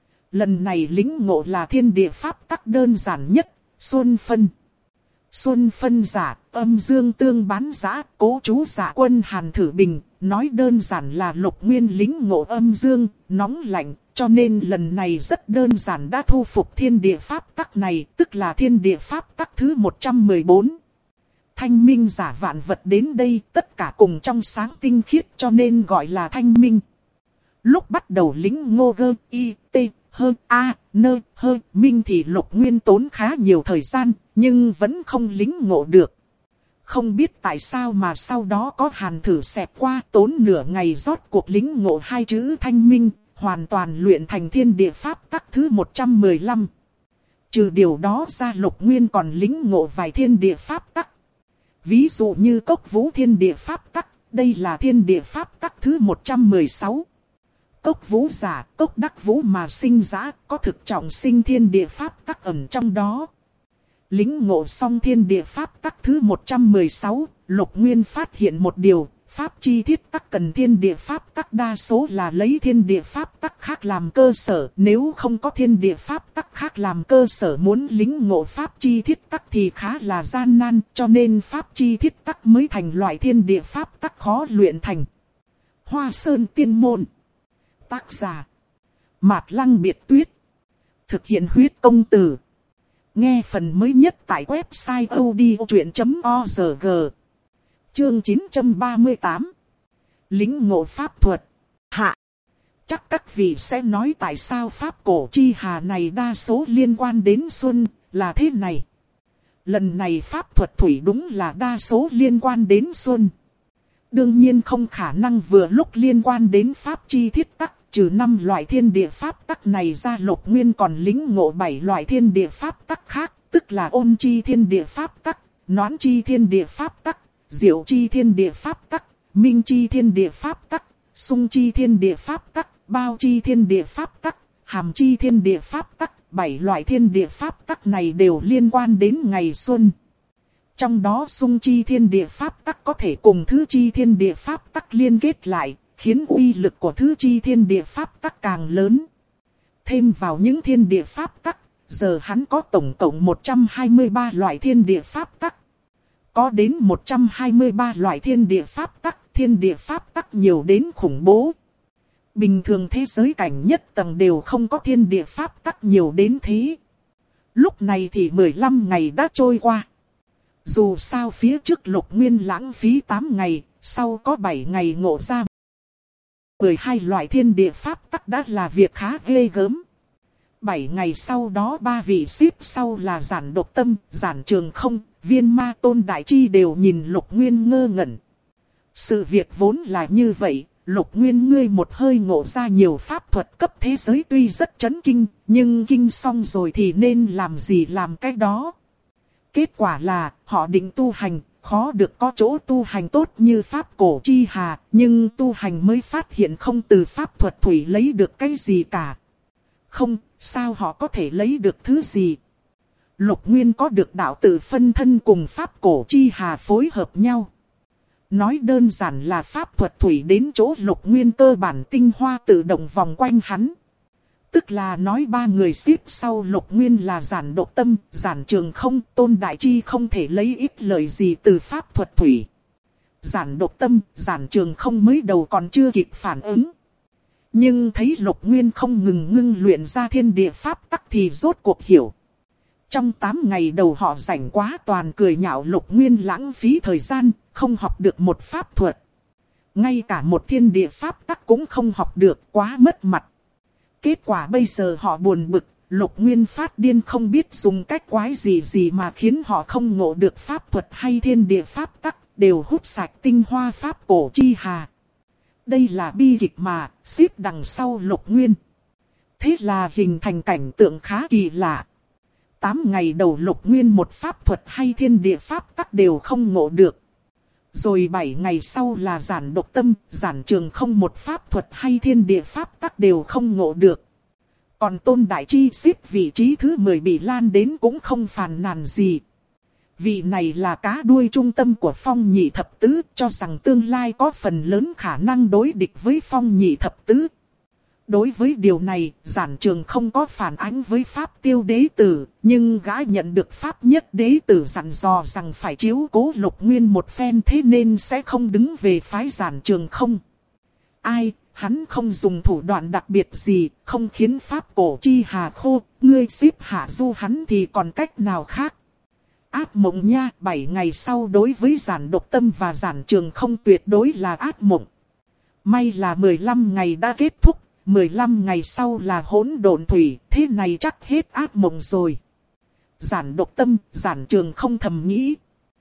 Lần này lĩnh ngộ là thiên địa pháp tắc đơn giản nhất, xuân phân. Xuân phân giả, âm dương tương bán giã, cố chú giả quân hàn thử bình, nói đơn giản là Lục Nguyên lĩnh ngộ âm dương, nóng lạnh, cho nên lần này rất đơn giản đã thu phục thiên địa pháp tắc này, tức là thiên địa pháp tắc thứ 114. Thanh minh giả vạn vật đến đây, tất cả cùng trong sáng tinh khiết cho nên gọi là thanh minh. Lúc bắt đầu lĩnh ngộ gơ, y, t, hơ, a, nơ, hơ, minh thì Lục Nguyên tốn khá nhiều thời gian, nhưng vẫn không lĩnh ngộ được. Không biết tại sao mà sau đó có hàn thử xẹp qua, tốn nửa ngày rốt cuộc lĩnh ngộ hai chữ thanh minh, hoàn toàn luyện thành thiên địa pháp tắc thứ 115. Trừ điều đó ra Lục Nguyên còn lĩnh ngộ vài thiên địa pháp tắc. Ví dụ như cốc vũ thiên địa pháp tắc, đây là thiên địa pháp tắc thứ 116. Cốc vũ giả, cốc đắc vũ mà sinh giả, có thực trọng sinh thiên địa pháp tắc ẩn trong đó. Lĩnh ngộ xong thiên địa pháp tắc thứ 116, Lục Nguyên phát hiện một điều, pháp chi thiết tắc cần thiên địa pháp tắc đa số là lấy thiên địa pháp tắc khác làm cơ sở. Nếu không có thiên địa pháp tắc khác làm cơ sở muốn lĩnh ngộ pháp chi thiết tắc thì khá là gian nan, cho nên pháp chi thiết tắc mới thành loại thiên địa pháp tắc khó luyện thành. Hoa Sơn Tiên Môn. Tác giả Mạt Lăng Biệt Tuyết. Thực hiện huyết công từ. Nghe phần mới nhất tại website odchuyện.org. Chương 938. Lĩnh ngộ pháp thuật. Hạ. Chắc các vị sẽ nói tại sao pháp cổ chi hà này đa số liên quan đến xuân, là thế này. Lần này pháp thuật thủy đúng là đa số liên quan đến xuân. Đương nhiên không khả năng vừa lúc liên quan đến pháp chi thiết tắc, trừ 5 loại thiên địa pháp tắc này ra Lục Nguyên còn lĩnh ngộ 7 loại thiên địa pháp tắc khác, tức là ôn chi thiên địa pháp tắc, noãn chi thiên địa pháp tắc, diệu chi thiên địa pháp tắc, minh chi thiên địa pháp tắc, sung chi thiên địa pháp tắc, bao chi thiên địa pháp tắc, hàm chi thiên địa pháp tắc. 7 loại thiên địa pháp tắc này đều liên quan đến ngày xuân. Trong đó sung chi thiên địa pháp tắc có thể cùng thứ chi thiên địa pháp tắc liên kết lại, khiến uy lực của thứ chi thiên địa pháp tắc càng lớn. Thêm vào những thiên địa pháp tắc, giờ hắn có tổng cộng 123 loại thiên địa pháp tắc. có đến 123 loại thiên địa pháp tắc nhiều đến khủng bố. Bình thường thế giới cảnh nhất tầng đều không có thiên địa pháp tắc nhiều đến thế. Lúc này thì 15 ngày đã trôi qua. Dù sao phía trước Lục Nguyên lãng phí 8 ngày, sau có 7 ngày ngộ ra 12 loại thiên địa pháp tắc đã là việc khá ghê gớm. 7 ngày sau đó 3 vị xếp sau là Giản Độc Tâm, Giản Trường Không, Viên Ma Tôn Đại Chi đều nhìn Lục Nguyên ngơ ngẩn. Sự việc vốn là như vậy, Lục Nguyên ngươi một hơi ngộ ra nhiều pháp thuật cấp thế giới tuy rất chấn kinh, nhưng kinh xong rồi thì nên làm gì làm cái đó. Kết quả là, họ định tu hành, khó được có chỗ tu hành tốt như pháp cổ chi hà, nhưng tu hành mới phát hiện không từ pháp thuật thủy lấy được cái gì cả. Không, sao họ có thể lấy được thứ gì? Lục Nguyên có được đạo tự phân thân cùng pháp cổ chi hà phối hợp nhau. Nói đơn giản là pháp thuật thủy đến chỗ Lục Nguyên cơ bản tinh hoa tự động vòng quanh hắn. Tức là nói 3 người xếp sau Lục Nguyên là Giản Độc Tâm, Giản Trường Không, Tôn Đại Chi không thể lấy ít lời gì từ pháp thuật thủy. Giản Độc Tâm, Giản Trường Không mới đầu còn chưa kịp phản ứng. Nhưng thấy Lục Nguyên không ngừng luyện ra thiên địa pháp tắc thì rốt cuộc hiểu. Trong 8 ngày đầu họ rảnh quá toàn cười nhạo Lục Nguyên lãng phí thời gian, không học được một pháp thuật. Ngay cả một thiên địa pháp tắc cũng không học được, quá mất mặt. Kết quả bây giờ họ buồn bực, Lục Nguyên phát điên không biết dùng cách quái gì mà khiến họ không ngộ được pháp thuật hay thiên địa pháp tắc, đều hút sạch tinh hoa pháp cổ chi hà. Đây là bi kịch mà, xếp đằng sau Lục Nguyên. Thế là hình thành cảnh tượng khá kỳ lạ. 8 ngày đầu Lục Nguyên một pháp thuật hay thiên địa pháp tắc đều không ngộ được. Rồi 7 ngày sau là Giản Độc Tâm, Giản Trường Không một pháp thuật hay thiên địa pháp tắc đều không ngộ được. Còn Tôn Đại Chi xếp vị trí thứ 10 bị lan đến cũng không phàn nàn gì. Vị này là cá đuôi trung tâm của Phong Nhị Thập Tứ, cho rằng tương lai có phần lớn khả năng đối địch với Phong Nhị Thập Tứ. Đối với điều này, Giản Trường không có phản ánh với Pháp Tiêu Đế Tử, nhưng gã nhận được Pháp Nhất Đế Tử dặn dò rằng phải chiếu cố Lục Nguyên một phen, thế nên sẽ không đứng về phái Giản Trường không. Ai, hắn không dùng thủ đoạn đặc biệt gì, không khiến Pháp cổ chi hà khô, ngươi xếp hạ du hắn thì còn cách nào khác. Ác mộng nha, 7 ngày sau đối với Giản Độc Tâm và Giản Trường không tuyệt đối là ác mộng. May là 15 ngày đã kết thúc. 15 ngày sau là hỗn độn thủy, thế này chắc hết ác mộng rồi. Giản Độc Tâm, Giản Trường không thầm nghĩ.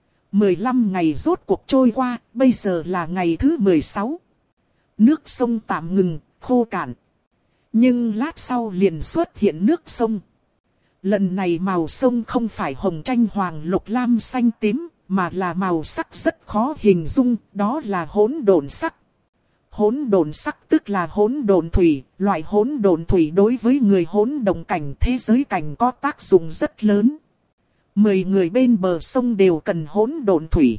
15 ngày rốt cuộc trôi qua, bây giờ là ngày thứ 16. Nước sông tạm ngừng, khô cạn. Nhưng lát sau liền xuất hiện nước sông. Lần này màu sông không phải hồng tranh hoàng lục lam xanh tím, mà là màu sắc rất khó hình dung, đó là hỗn độn sắc. Hỗn độn sắc tức là hỗn độn thủy, loại hỗn độn thủy đối với người hỗn động cảnh thế giới cảnh có tác dụng rất lớn. 10 người bên bờ sông đều cần hỗn độn thủy.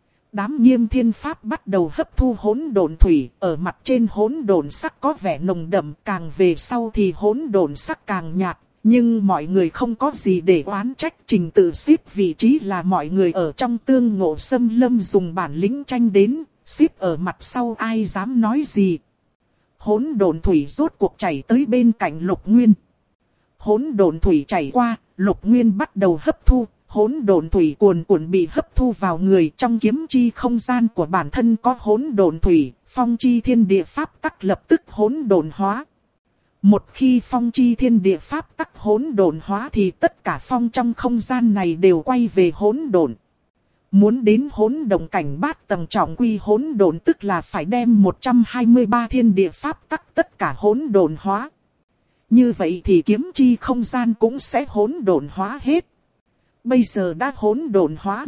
Đám Nghiêm Thiên Pháp bắt đầu hấp thu hỗn độn thủy, ở mặt trên hỗn độn sắc có vẻ nồng đậm, càng về sau thì hỗn độn sắc càng nhạt, nhưng mọi người không có gì để oán trách, trình tự xếp vị trí là mọi người ở trong tương ngộ xâm lâm dùng bản lĩnh tranh đến. Xếp ở mặt sau ai dám nói gì. Hỗn độn thủy rốt cuộc chảy tới bên cạnh Lục Nguyên. Hỗn độn thủy chảy qua, Lục Nguyên bắt đầu hấp thu. Hỗn độn thủy cuồn cuộn bị hấp thu vào người, trong kiếm chi không gian của bản thân có hỗn độn thủy, phong chi thiên địa pháp tắc lập tức hỗn độn hóa. Một khi phong chi thiên địa pháp tắc hỗn độn hóa thì tất cả phong trong không gian này đều quay về hỗn độn. Muốn đến hỗn động cảnh bát tầng trọng quy hỗn độn tức là phải đem 123 thiên địa pháp tắc tất cả hỗn độn hóa. Như vậy thì kiếm chi không gian cũng sẽ hỗn độn hóa hết. Bây giờ đã hỗn độn hóa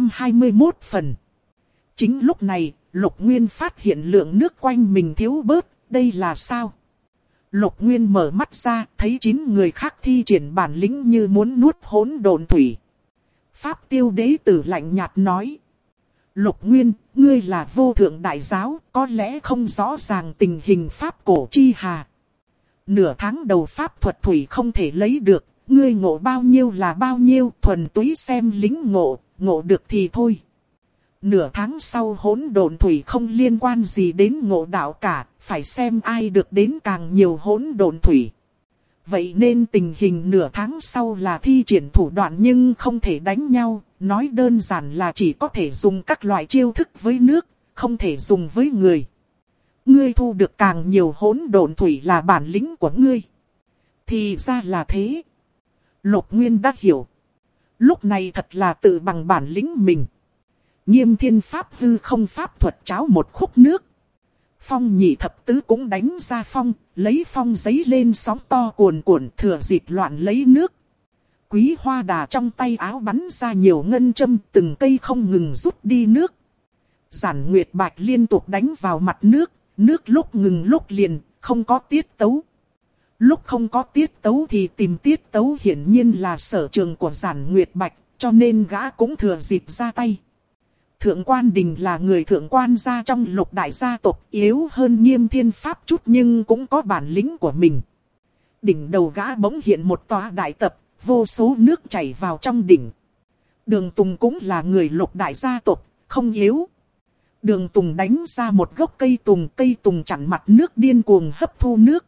121 phần. Chính lúc này, Lục Nguyên phát hiện lượng nước quanh mình thiếu bớt, đây là sao? Lục Nguyên mở mắt ra, thấy 9 người khác thi triển bản lĩnh như muốn nuốt hỗn độn thủy. Pháp Tiêu Đế Tử lạnh nhạt nói. Lục Nguyên, ngươi là vô thượng đại giáo, có lẽ không rõ ràng tình hình pháp cổ chi hà. Nửa tháng đầu pháp thuật thủy không thể lấy được, ngươi ngộ bao nhiêu là bao nhiêu, thuần túy xem lính ngộ, ngộ được thì thôi. Nửa tháng sau hỗn độn thủy không liên quan gì đến ngộ đạo cả, phải xem ai được đến càng nhiều hỗn độn thủy. Vậy nên tình hình nửa tháng sau là thi triển thủ đoạn nhưng không thể đánh nhau, nói đơn giản là chỉ có thể dùng các loại chiêu thức với nước, không thể dùng với người. Ngươi thu được càng nhiều hỗn độn thủy là bản lĩnh của ngươi. Thì ra là thế. Lục Nguyên đã hiểu. Lúc này thật là tự bằng bản lĩnh mình. Nghiêm Thiên Pháp hư không pháp thuật cháo một khúc nước. Phong Nhị Thập Tứ cũng đánh ra phong, lấy phong giấy lên sóng to cuồn cuộn thừa dịp loạn lấy nước. Quý Hoa Đà trong tay áo bắn ra nhiều ngân châm, từng cây không ngừng rút đi nước. Giản Nguyệt Bạch liên tục đánh vào mặt nước, nước lúc ngừng lúc liền, không có tiết tấu. Lúc không có tiết tấu thì tìm tiết tấu hiển nhiên là sở trường của Giản Nguyệt Bạch, cho nên gã cũng thừa dịp ra tay. Thượng Quan Đình là người thượng quan gia trong Lục đại gia tộc, yếu hơn Nghiêm Thiên Pháp chút nhưng cũng có bản lĩnh của mình. Đỉnh đầu gã bỗng hiện một tòa đại tập, vô số nước chảy vào trong đỉnh. Đường Tùng cũng là người Lục đại gia tộc, không yếu. Đường Tùng đánh ra một gốc cây tùng chặn mặt nước điên cuồng hấp thu nước.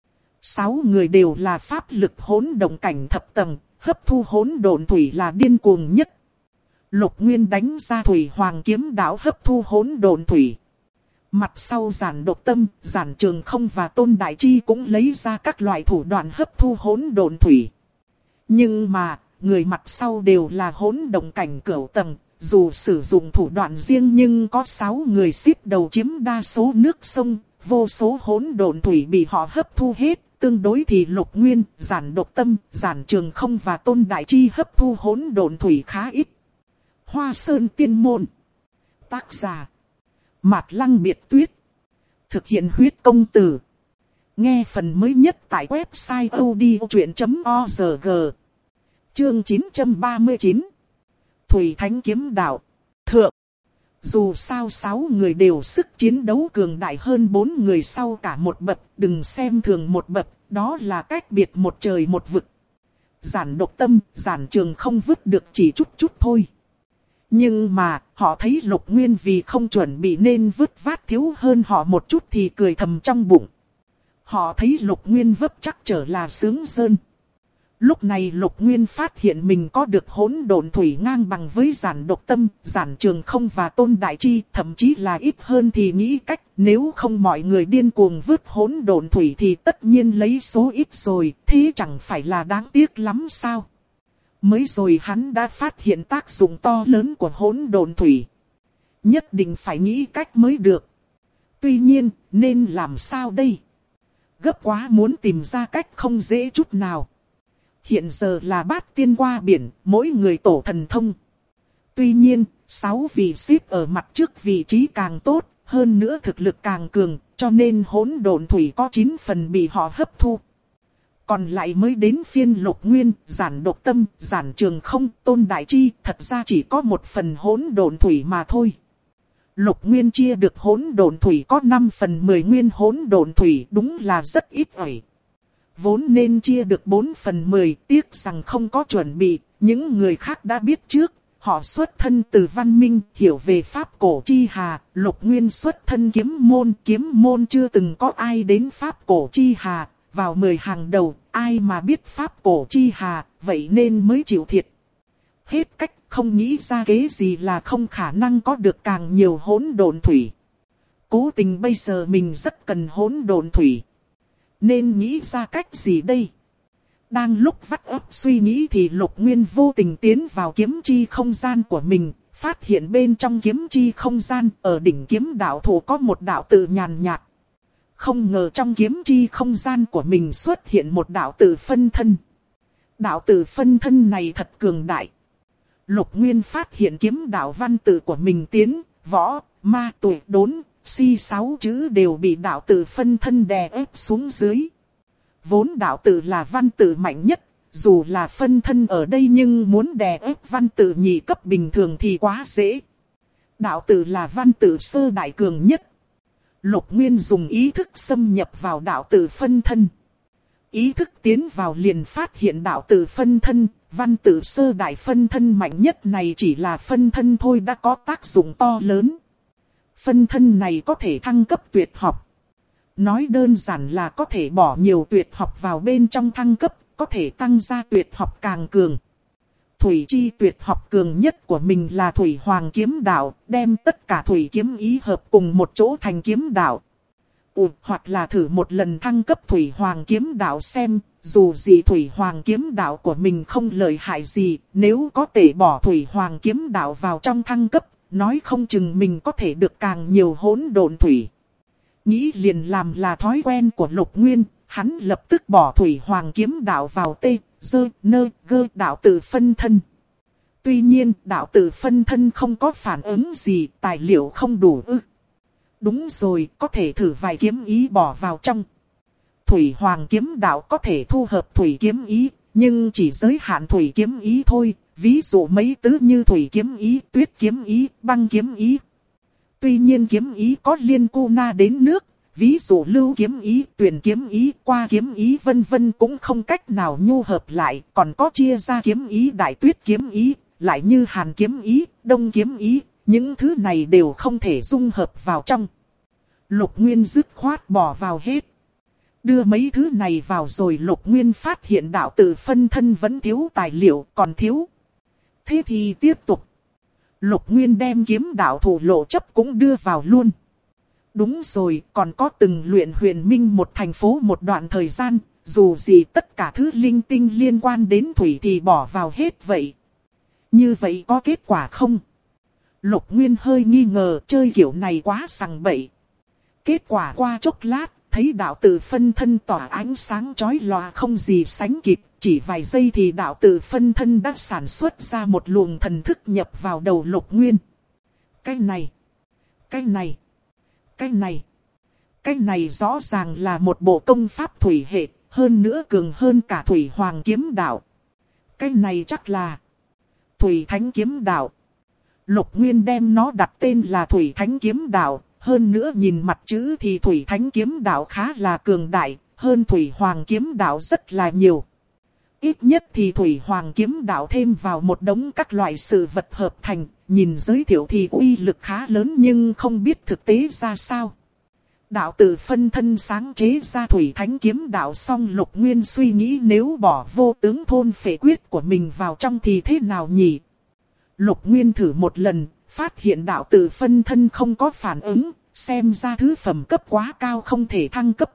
6 người đều là pháp lực hỗn động cảnh thập tầng, hấp thu hỗn độn thủy là điên cuồng nhất. Lục Nguyên đánh ra Thủy Hoàng kiếm đạo hấp thu hỗn độn thủy. Mặt sau Giản Độc Tâm, Giản Trường Không và Tôn Đại Chi cũng lấy ra các loại thủ đoạn hấp thu hỗn độn thủy. Nhưng mà, người mặt sau đều là hỗn động cảnh cửu tầng, dù sử dụng thủ đoạn riêng nhưng có 6 người xếp đầu chiếm đa số nước sông, vô số hỗn độn thủy bị họ hấp thu hết. Tương đối thì Lục Nguyên, Giản Độc Tâm, Giản Trường Không và Tôn Đại Chi hấp thu hỗn độn thủy khá ít. Hoa Sơn Tiên Môn. Tác giả Mạt Lăng Biệt Tuyết. Thực hiện huyết công từ. Nghe phần mới nhất tại website odchuyện.org. Chương 939. Thủy Thánh Kiếm Đạo. Thượng. Dù sao 6 người đều sức chiến đấu cường đại hơn 4 người sau cả một bậc, đừng xem thường một bậc, đó là cách biệt một trời một vực. Giản Độc Tâm, Giản Trường Không vứt được chỉ chút thôi. Nhưng mà, họ thấy Lục Nguyên vì không chuẩn bị nên vứt vát thiếu hơn họ một chút thì cười thầm trong bụng. Họ thấy Lục Nguyên vấp chắc trở là sướng sơn. Lúc này Lục Nguyên phát hiện mình có được hỗn độn thủy ngang bằng với Giản Độc Tâm, Giản Trường Không và Tôn Đại Chi, thậm chí là ít hơn thì nghĩ cách, nếu không mọi người điên cuồng vứt hỗn độn thủy thì tất nhiên lấy số ít rồi, thế chẳng phải là đáng tiếc lắm sao? Mới rồi hắn đã phát hiện tác dụng to lớn của hỗn độn thủy. Nhất định phải nghĩ cách mới được. Tuy nhiên, nên làm sao đây? Gấp quá muốn tìm ra cách không dễ chút nào. Hiện giờ là bát tiên qua biển, mỗi người tổ thần thông. Tuy nhiên, 6 vị xếp ở mặt trước vị trí càng tốt, hơn nữa thực lực càng cường, cho nên hỗn độn thủy có 9 phần bị họ hấp thu. Còn lại mới đến phiên Lục Nguyên, Giản Độc Tâm, Giản Trường Không, Tôn Đại Chi, thật ra chỉ có 1 phần hỗn độn thủy mà thôi. Lục Nguyên chia được hỗn độn thủy có 5 phần 10 nguyên hỗn độn thủy, đúng là rất ít ỏi. Vốn nên chia được 4 phần 10, tiếc rằng không có chuẩn bị, những người khác đã biết trước, họ xuất thân từ văn minh, hiểu về pháp cổ chi hà, Lục Nguyên xuất thân kiếm môn chưa từng có ai đến pháp cổ chi hà, vào 10 hàng đầu, ai mà biết pháp cổ chi hà, vậy nên mới chịu thiệt. Hết cách, không nghĩ ra kế gì là không khả năng có được càng nhiều hỗn độn thủy. Cố tình bây giờ mình rất cần hỗn độn thủy. Nên nghĩ ra cách gì đây? Đang lúc vắt óc suy nghĩ thì Lục Nguyên vô tình tiến vào kiếm chi không gian của mình, phát hiện bên trong kiếm chi không gian, ở đỉnh kiếm đạo thủ có một đạo tự nhàn nhạt. Không ngờ trong kiếm chi không gian của mình xuất hiện một đạo tự phân thân. Đạo tự phân thân này thật cường đại. Lục Nguyên phát hiện kiếm đạo văn tự của mình tiến, võ, ma, tuổi, đốn, si 6 chữ đều bị đạo tự phân thân đè ép xuống dưới. Vốn đạo tự là văn tự mạnh nhất, dù là phân thân ở đây nhưng muốn đè ép văn tự nhị cấp bình thường thì quá dễ. Đạo tự là văn tự sơ đại cường nhất. Lục Nguyên dùng ý thức xâm nhập vào đạo tự phân thân. Ý thức tiến vào liền phát hiện đạo tự phân thân, văn tự sơ đại phân thân mạnh nhất này chỉ là phân thân thôi đã có tác dụng to lớn. Phân thân này có thể thăng cấp tuyệt học. Nói đơn giản là có thể bỏ nhiều tuyệt học vào bên trong thăng cấp, có thể tăng ra tuyệt học càng cường. Thủy chi tuyệt học cường nhất của mình là Thủy Hoàng kiếm đạo, đem tất cả thủy kiếm ý hợp cùng một chỗ thành kiếm đạo. Hoặc là thử một lần thăng cấp Thủy Hoàng kiếm đạo xem, dù gì Thủy Hoàng kiếm đạo của mình không lợi hại gì, nếu có thể bỏ Thủy Hoàng kiếm đạo vào trong thăng cấp, nói không chừng mình có thể được càng nhiều hỗn độn thủy. Nghĩ liền làm là thói quen của Lục Nguyên, hắn lập tức bỏ Thủy Hoàng kiếm đạo vào T-G-N-G đạo tự phân thân. Tuy nhiên đạo tự phân thân không có phản ứng gì, tài liệu không đủ Đúng rồi, có thể thử vài kiếm ý bỏ vào trong. Thủy Hoàng kiếm đạo có thể thu hợp thủy kiếm ý, nhưng chỉ giới hạn thủy kiếm ý thôi. Ví dụ mấy tứ như thủy kiếm ý, tuyết kiếm ý, băng kiếm ý. Tuy nhiên kiếm ý có liên cu na đến nước, ví dụ lưu kiếm ý, tuyển kiếm ý, qua kiếm ý vân vân cũng không cách nào nhu hợp lại. Còn có chia ra kiếm ý đại tuyết kiếm ý, lại như hàn kiếm ý, đông kiếm ý, những thứ này đều không thể dung hợp vào trong. Lục Nguyên dứt khoát bỏ vào hết. Đưa mấy thứ này vào rồi Lục Nguyên phát hiện đạo tự phân thân vẫn thiếu tài liệu, còn thiếu. Thế thì tiếp tục. Lục Nguyên đem kiếm đạo thủ lộ chấp cũng đưa vào luôn. Đúng rồi, còn có từng luyện huyền minh một thành phố một đoạn thời gian, dù gì tất cả thứ linh tinh liên quan đến thủy thì bỏ vào hết vậy. Như vậy có kết quả không? Lục Nguyên hơi nghi ngờ, chơi kiểu này quá sằng bậy. Kết quả qua chốc lát, thấy đạo tự phân thân tỏa ánh sáng chói lòa không gì sánh kịp. Chỉ vài giây thì đạo tự phân thân đã sản xuất ra một luồng thần thức nhập vào đầu Lục Nguyên. Cái này, cái này, cái này, cái này rõ ràng là một bộ công pháp thủy hệ, hơn nữa cường hơn cả Thủy Hoàng kiếm đạo. Cái này chắc là Thủy Thánh kiếm đạo. Lục Nguyên đem nó đặt tên là Thủy Thánh kiếm đạo, hơn nữa nhìn mặt chữ thì Thủy Thánh kiếm đạo khá là cường đại, hơn Thủy Hoàng kiếm đạo rất là nhiều. Ít nhất thì Thủy Hoàng kiếm đạo thêm vào một đống các loại sự vật hợp thành, nhìn giới thiệu thì uy lực khá lớn nhưng không biết thực tế ra sao. Đạo tự phân thân sáng chế ra Thủy Thánh kiếm đạo xong Lục Nguyên suy nghĩ nếu bỏ vô tướng thôn phệ quyết của mình vào trong thì thế nào nhỉ? Lục Nguyên thử một lần, phát hiện đạo tự phân thân không có phản ứng, xem ra thứ phẩm cấp quá cao không thể thăng cấp.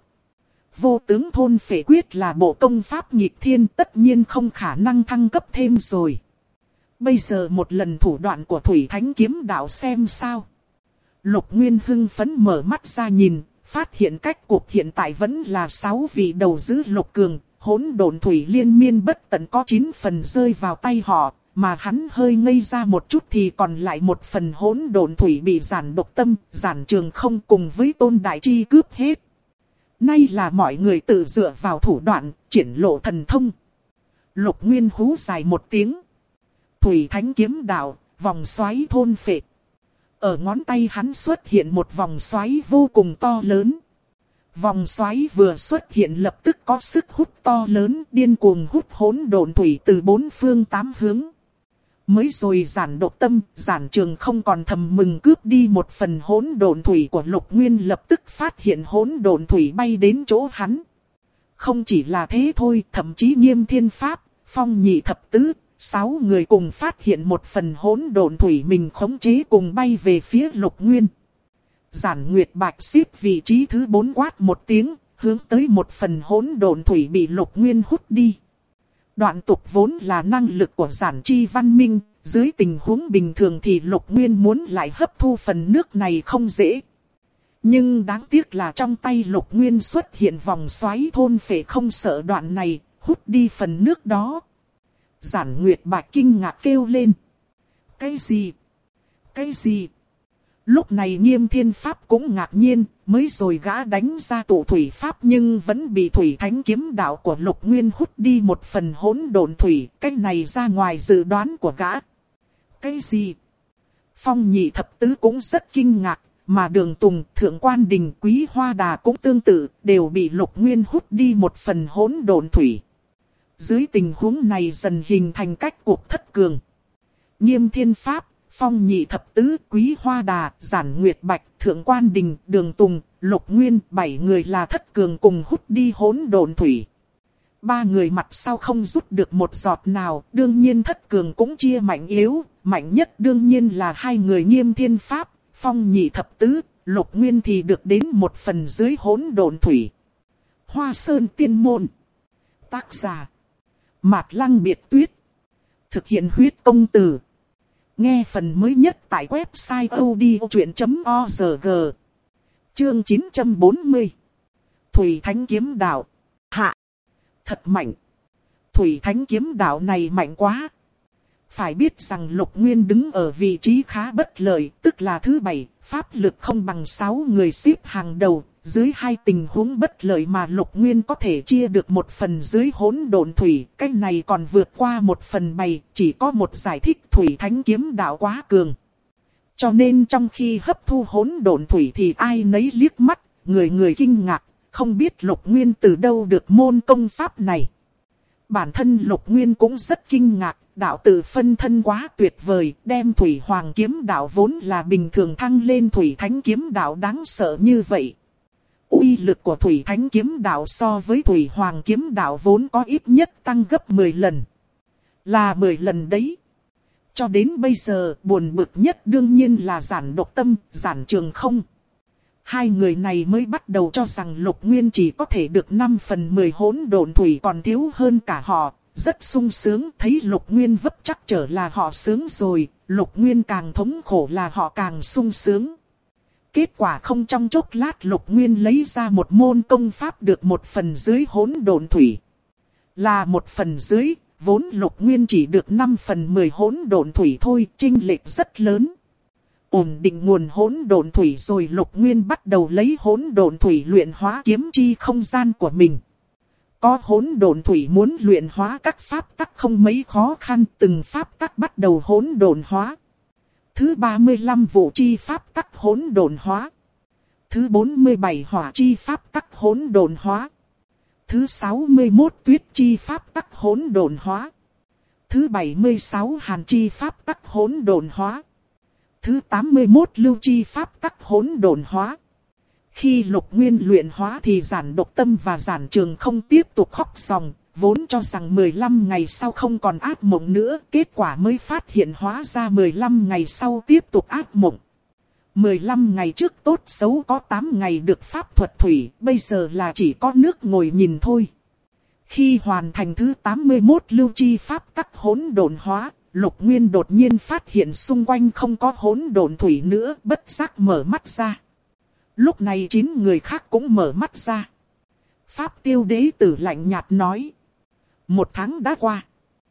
Vô tướng thôn phệ quyết là bộ công pháp nghịch thiên, tất nhiên không khả năng thăng cấp thêm rồi. Bây giờ một lần thủ đoạn của Thủy Thánh kiếm đạo xem sao. Lục Nguyên hưng phấn mở mắt ra nhìn, phát hiện cách cuộc hiện tại vẫn là 6 vị đầu giữ Lục Cường, hỗn độn thủy liên miên bất tận có 9 phần rơi vào tay họ, mà hắn hơi ngây ra một chút thì còn lại một phần hỗn độn thủy bị Giản Độc Tâm, Giản Trường Không cùng với Tôn Đại Chi cướp hết. Nay là mọi người tự dựa vào thủ đoạn, triển lộ thần thông. Lục Nguyên hú dài một tiếng. Thủy Thánh kiếm đạo, vòng xoáy thôn phệ. Ở ngón tay hắn xuất hiện một vòng xoáy vô cùng to lớn. Vòng xoáy vừa xuất hiện lập tức có sức hút to lớn, điên cuồng hút hỗn độn thủy từ 4 phương 8 hướng. Mới rồi Giản Độc Tâm, Giản Trường Không còn thầm mừng cướp đi một phần hỗn độn thủy của Lục Nguyên, lập tức phát hiện hỗn độn thủy bay đến chỗ hắn. Không chỉ là thế thôi, thậm chí Nghiêm Thiên Pháp, Phong Nhị Thập Tứ, 6 người cùng phát hiện một phần hỗn độn thủy mình khống chế cùng bay về phía Lục Nguyên. Giản Nguyệt Bạch xếp vị trí thứ 4 quát một tiếng, hướng tới một phần hỗn độn thủy bị Lục Nguyên hút đi. Đoạn tục vốn là năng lực của Giản Chi Văn Minh, dưới tình huống bình thường thì Lục Nguyên muốn lại hấp thu phần nước này không dễ. Nhưng đáng tiếc là trong tay Lục Nguyên xuất hiện vòng xoáy thôn phệ không sợ đoạn này, hút đi phần nước đó. Giản Nguyệt Bạch kinh ngạc kêu lên. Cái gì? Cái gì? Lúc này Nghiêm Thiên Pháp cũng ngạc nhiên, mới rồi gã đánh ra tụ thủy pháp nhưng vẫn bị Thủy Thánh kiếm đạo của Lục Nguyên hút đi một phần hỗn độn thủy, cái này ra ngoài dự đoán của gã. Cái gì? Phong Nhị Thập Tứ cũng rất kinh ngạc, mà Đường Tùng, Thượng Quan Đình, Quý Hoa Đà cũng tương tự, đều bị Lục Nguyên hút đi một phần hỗn độn thủy. dưới tình huống này dần hình thành cách cuộc thất cường. Nghiêm Thiên Pháp, Phong Nhị Thập Tứ, Quý Hoa Đà, Giản Nguyệt Bạch, Thượng Quan Đình, Đường Tùng, Lục Nguyên, 7 người là thất cường cùng hút đi hỗn độn thủy. 3 người mặt sau không rút được một giọt nào, đương nhiên thất cường cũng chia mạnh yếu, mạnh nhất đương nhiên là 2 người Nghiêm Thiên Pháp, Phong Nhị Thập Tứ, Lục Nguyên thì được đến 1/4 dưới hỗn độn thủy. Hoa Sơn Tiên Môn. Tác giả Mạt Lăng Biệt Tuyết. Thực hiện huyết công từ. Nghe phần mới nhất tại website odchuyện.org. Chương 940. Thủy Thánh Kiếm Đạo. Hạ. Thật mạnh. Thủy Thánh Kiếm Đạo này mạnh quá. Phải biết rằng Lục Nguyên đứng ở vị trí khá bất lợi, tức là thứ 7, pháp lực không bằng 6 người xếp hàng đầu. Dưới 2 tình huống bất lợi mà Lục Nguyên có thể chia được 1/4 dưới hỗn độn thủy, cái này còn vượt qua 1/7, chỉ có một giải thích Thủy Thánh Kiếm Đạo quá cường. Cho nên trong khi hấp thu hỗn độn thủy thì ai nấy liếc mắt, người người kinh ngạc, không biết Lục Nguyên từ đâu được môn công pháp này. Bản thân Lục Nguyên cũng rất kinh ngạc, đạo tự phân thân quá tuyệt vời, đem Thủy Hoàng Kiếm Đạo vốn là bình thường thăng lên Thủy Thánh Kiếm Đạo đáng sợ như vậy. Uy lực của Thủy Thánh Kiếm Đạo so với Thủy Hoàng Kiếm Đạo vốn có ít nhất tăng gấp 10 lần. Là 10 lần đấy. Cho đến bây giờ, buồn bực nhất đương nhiên là Giản Độc Tâm, Giản Trường Không. 2 người này mới bắt đầu cho rằng Lục Nguyên chỉ có thể được 5/10 hỗn độn thủy còn thiếu hơn cả họ. Rất sung sướng, thấy Lục Nguyên vấp chắc trở là họ sướng rồi, Lục Nguyên càng thống khổ là họ càng sung sướng. Kết quả không trong chốc lát Lục Nguyên lấy ra một môn công pháp được 1/10 dưới hỗn độn thủy. Là 1/10 dưới, vốn Lục Nguyên chỉ được 5/10 hỗn độn thủy thôi, chênh lệch rất lớn. Ổn định nguồn hỗn độn thủy rồi Lục Nguyên bắt đầu lấy hỗn độn thủy luyện hóa kiếm chi không gian của mình. Có hỗn độn thủy muốn luyện hóa các pháp tắc không mấy khó khăn, từng pháp tắc bắt đầu hỗn độn hóa. Thứ 35 Vũ chi pháp tắc hỗn độn hóa. Thứ 47 Hỏa chi pháp tắc hỗn độn hóa. Thứ 61 Tuyết chi pháp tắc hỗn độn hóa. Thứ 76 Hàn chi pháp tắc hỗn độn hóa. Thứ 81 Lưu chi pháp tắc hỗn độn hóa. Khi Lục Nguyên luyện hóa thì Giản Độc Tâm và Giản Trường Không tiếp tục khóc ròng, vốn cho rằng 15 ngày sau không còn ác mộng nữa, kết quả mới phát hiện hóa ra 15 ngày sau tiếp tục ác mộng. 15 ngày trước tốt xấu có 8 ngày được pháp thuật thủy, bây giờ là chỉ có nước ngồi nhìn thôi. Khi hoàn thành thứ 81 lưu chi pháp tắc hỗn độn hóa, Lục Nguyên đột nhiên phát hiện xung quanh không có hỗn độn thủy nữa, bất giác mở mắt ra. Lúc này 9 người khác cũng mở mắt ra. Pháp Tiêu Đế Tử lạnh nhạt nói. 1 tháng đã qua.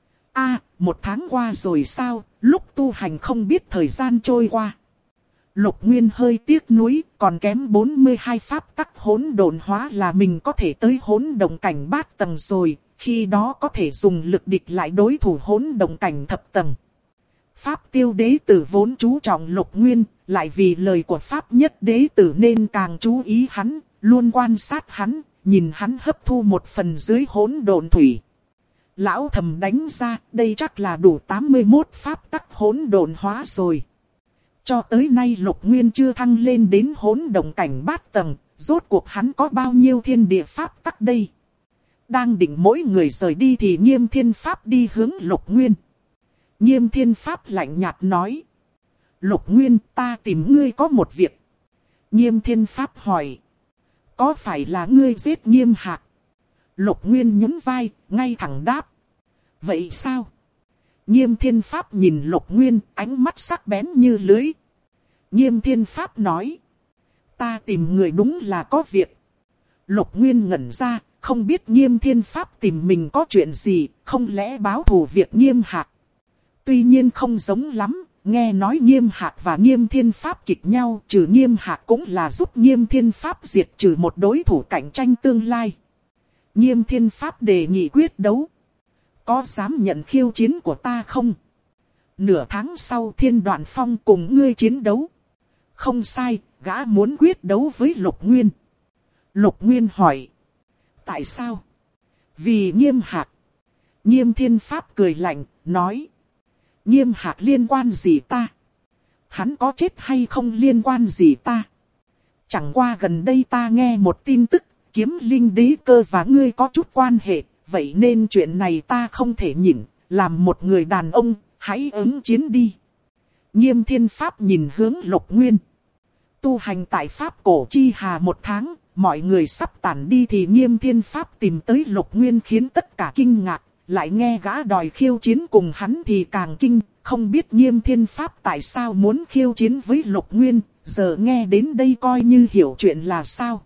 1 tháng qua rồi sao, lúc tu hành không biết thời gian trôi qua. Lục Nguyên hơi tiếc nuối, còn kém 42 pháp tắc hỗn độn hóa là mình có thể tới hỗn động cảnh bát tầng rồi, khi đó có thể dùng lực địch lại đối thủ hỗn động cảnh thập tầng. Pháp Tiêu Đế Tử vốn chú trọng Lục Nguyên, lại vì lời của Pháp Nhất Đế Tử nên càng chú ý hắn, luôn quan sát hắn, nhìn hắn hấp thu 1/10 dưới hỗn độn thủy. Lão thầm đánh ra, đây chắc là đủ 81 pháp tắc hỗn độn hóa rồi. Cho tới nay Lục Nguyên chưa thăng lên đến hỗn động cảnh bát tầng, rốt cuộc hắn có bao nhiêu thiên địa pháp tắc đây? Đang định mỗi người rời đi thì Nghiêm Thiên Pháp đi hướng Lục Nguyên. Nghiêm Thiên Pháp lạnh nhạt nói. Lục Nguyên, ta tìm ngươi có một việc. Nghiêm Thiên Pháp hỏi. Có phải là ngươi giết Nghiêm Hạc? Lục Nguyên nhún vai, ngay thẳng đáp. Vậy sao? Nghiêm Thiên Pháp nhìn Lục Nguyên, ánh mắt sắc bén như lưới. Nghiêm Thiên Pháp nói. Ta tìm người đúng là có việc. Lục Nguyên ngẩn ra, không biết Nghiêm Thiên Pháp tìm mình có chuyện gì, không lẽ báo thù việc Nghiêm Hạc. Tuy nhiên không giống lắm, nghe nói Nghiêm Hạc và Nghiêm Thiên Pháp kịch nhau, trừ Nghiêm Hạc cũng là giúp Nghiêm Thiên Pháp diệt trừ một đối thủ cạnh tranh tương lai. Nghiêm Thiên Pháp đề nghị quyết đấu. Có dám nhận khiêu chiến của ta không? Nửa tháng sau Thiên Đoạn Phong cùng ngươi chiến đấu. Không sai, gã muốn quyết đấu với Lục Nguyên. Lục Nguyên hỏi. Tại sao? Vì Nghiêm Hạc. Nghiêm Thiên Pháp cười lạnh, nói. Nghiêm Hạc liên quan gì ta? Hắn có chết hay không liên quan gì ta? Chẳng qua gần đây ta nghe một tin tức, Kiếm Linh Đế Cơ và ngươi có chút quan hệ, vậy nên chuyện này ta không thể nhịn, làm một người đàn ông, hãy ứng chiến đi. Nghiêm Thiên Pháp nhìn hướng Lục Nguyên. Tu hành tại Pháp Cổ Chi Hà 1 tháng, mọi người sắp tản đi thì Nghiêm Thiên Pháp tìm tới Lục Nguyên khiến tất cả kinh ngạc, lại nghe gã đòi khiêu chiến cùng hắn thì càng kinh, không biết Nghiêm Thiên Pháp tại sao muốn khiêu chiến với Lục Nguyên, giờ nghe đến đây coi như hiểu chuyện là sao.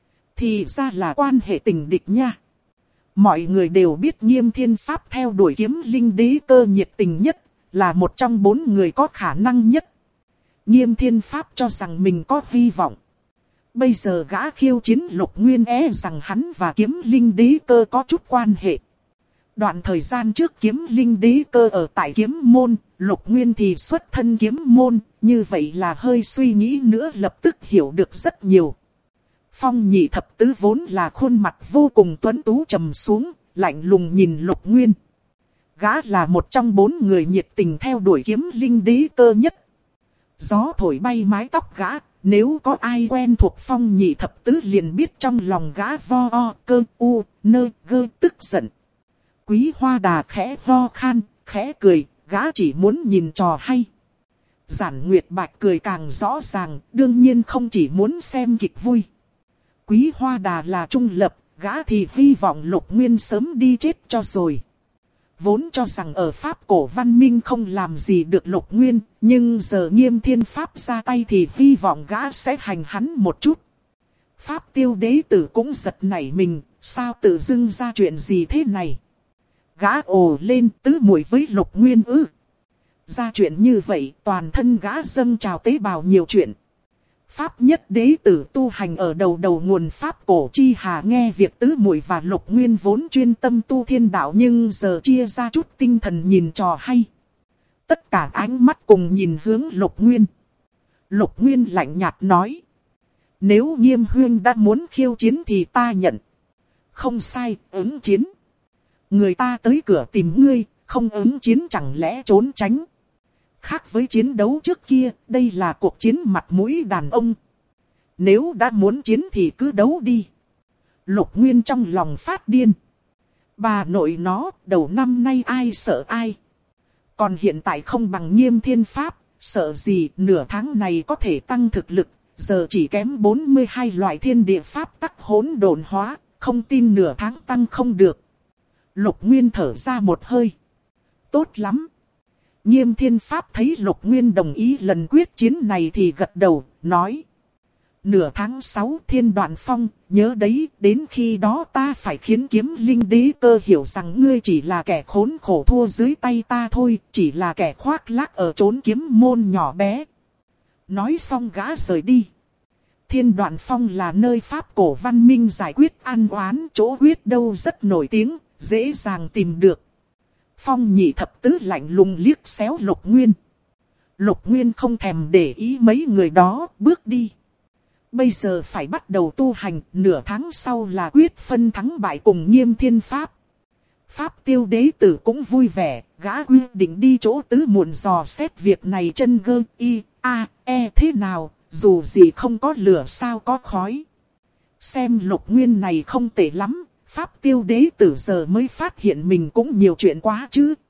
Thì ra là quan hệ tình địch nha. Mọi người đều biết Nghiêm Thiên Pháp theo đuổi Kiếm Linh Đế Cơ nhiệt tình nhất, là một trong 4 người có khả năng nhất. Nghiêm Thiên Pháp cho rằng mình có hy vọng. Bây giờ gã khiêu chiến Lục Nguyên rằng hắn và Kiếm Linh Đế Cơ có chút quan hệ. Đoạn thời gian trước Kiếm Linh Đế Cơ ở tại Kiếm Môn, Lục Nguyên thì xuất thân Kiếm Môn, như vậy là hơi suy nghĩ nữa lập tức hiểu được rất nhiều. Phong Nhị Thập Tứ vốn là khuôn mặt vô cùng tuấn tú trầm xuống, lạnh lùng nhìn Lục Nguyên. Gã là một trong 4 người nhiệt tình theo đuổi Kiếm Linh Đế Cơ nhất. Gió thổi bay mái tóc gã, nếu có ai quen thuộc Phong Nhị Thập Tứ liền biết trong lòng gã vo cơ u nơ gơ tức giận. Quý Hoa Đà khẽ ho khan, khẽ cười, gã chỉ muốn nhìn trò hay. Giản Nguyệt Bạch cười càng rõ ràng, đương nhiên không chỉ muốn xem kịch vui. Quý Hoa Đà là trung lập, gã thì hy vọng Lục Nguyên sớm đi chết cho rồi. Vốn cho rằng ở Pháp Cổ văn minh không làm gì được Lục Nguyên, nhưng giờ Nghiêm Thiên Pháp ra tay thì hy vọng gã sẽ hành hắn một chút. Pháp Tiêu Đế Tử cũng giật nảy mình, sao tự dưng ra chuyện gì thế này? Gã ồ lên tứ muội với Lục Nguyên ư. Ra chuyện như vậy toàn thân gã dâng trào tế bào nhiều chuyện. Pháp Nhất Đế Tử tu hành ở đầu nguồn Pháp Cổ Chi Hà nghe việc tứ muội và Lục Nguyên vốn chuyên tâm tu thiên đạo nhưng giờ chia ra chút tinh thần nhìn trò hay. Tất cả ánh mắt cùng nhìn hướng Lục Nguyên. Lục Nguyên lạnh nhạt nói. Nếu Nghiêm Huyên đã muốn khiêu chiến thì ta nhận. Không sai, ứng chiến. Người ta tới cửa tìm ngươi, không ứng chiến chẳng lẽ trốn tránh. Khác với chiến đấu trước kia, đây là cuộc chiến mặt mũi đàn ông. Nếu đã muốn chiến thì cứ đấu đi. Lục Nguyên trong lòng phát điên. Bà nội nó, đầu năm nay ai sợ ai. Còn hiện tại không bằng Nghiêm Thiên Pháp, sợ gì nửa tháng này có thể tăng thực lực. Giờ chỉ kém 42 loại thiên địa pháp tắc hỗn độn hóa, không tin nửa tháng tăng không được. Lục Nguyên thở ra một hơi. Tốt lắm. Nghiêm Thiên Pháp thấy Lục Nguyên đồng ý lần quyết chiến này thì gật đầu, nói. Nửa tháng 6 Thiên Đoạn Phong, nhớ đấy, đến khi đó ta phải khiến Kiếm Linh Đế Cơ hiểu rằng ngươi chỉ là kẻ khốn khổ thua dưới tay ta thôi, chỉ là kẻ khoác lác ở chốn kiếm môn nhỏ bé. Nói xong gã rời đi. Thiên Đoạn Phong là nơi Pháp Cổ văn minh giải quyết ăn oán, chỗ quyết đâu rất nổi tiếng, dễ dàng tìm được. Phong Nhị Thập Tứ lạnh lùng liếc xéo Lục Nguyên. Lục Nguyên không thèm để ý mấy người đó, bước đi. Bây giờ phải bắt đầu tu hành, nửa tháng sau là quyết phân thắng bại cùng Nghiêm Thiên Pháp. Pháp Tiêu Đế Tử cũng vui vẻ, gã quyết định đi chỗ tứ muộn dò xét việc này chân gơ y, a, e thế nào, dù gì không có lửa sao có khói. Xem Lục Nguyên này không tệ lắm. Pháp Tiêu Đế Tử giờ mới phát hiện mình cũng nhiều chuyện quá chứ.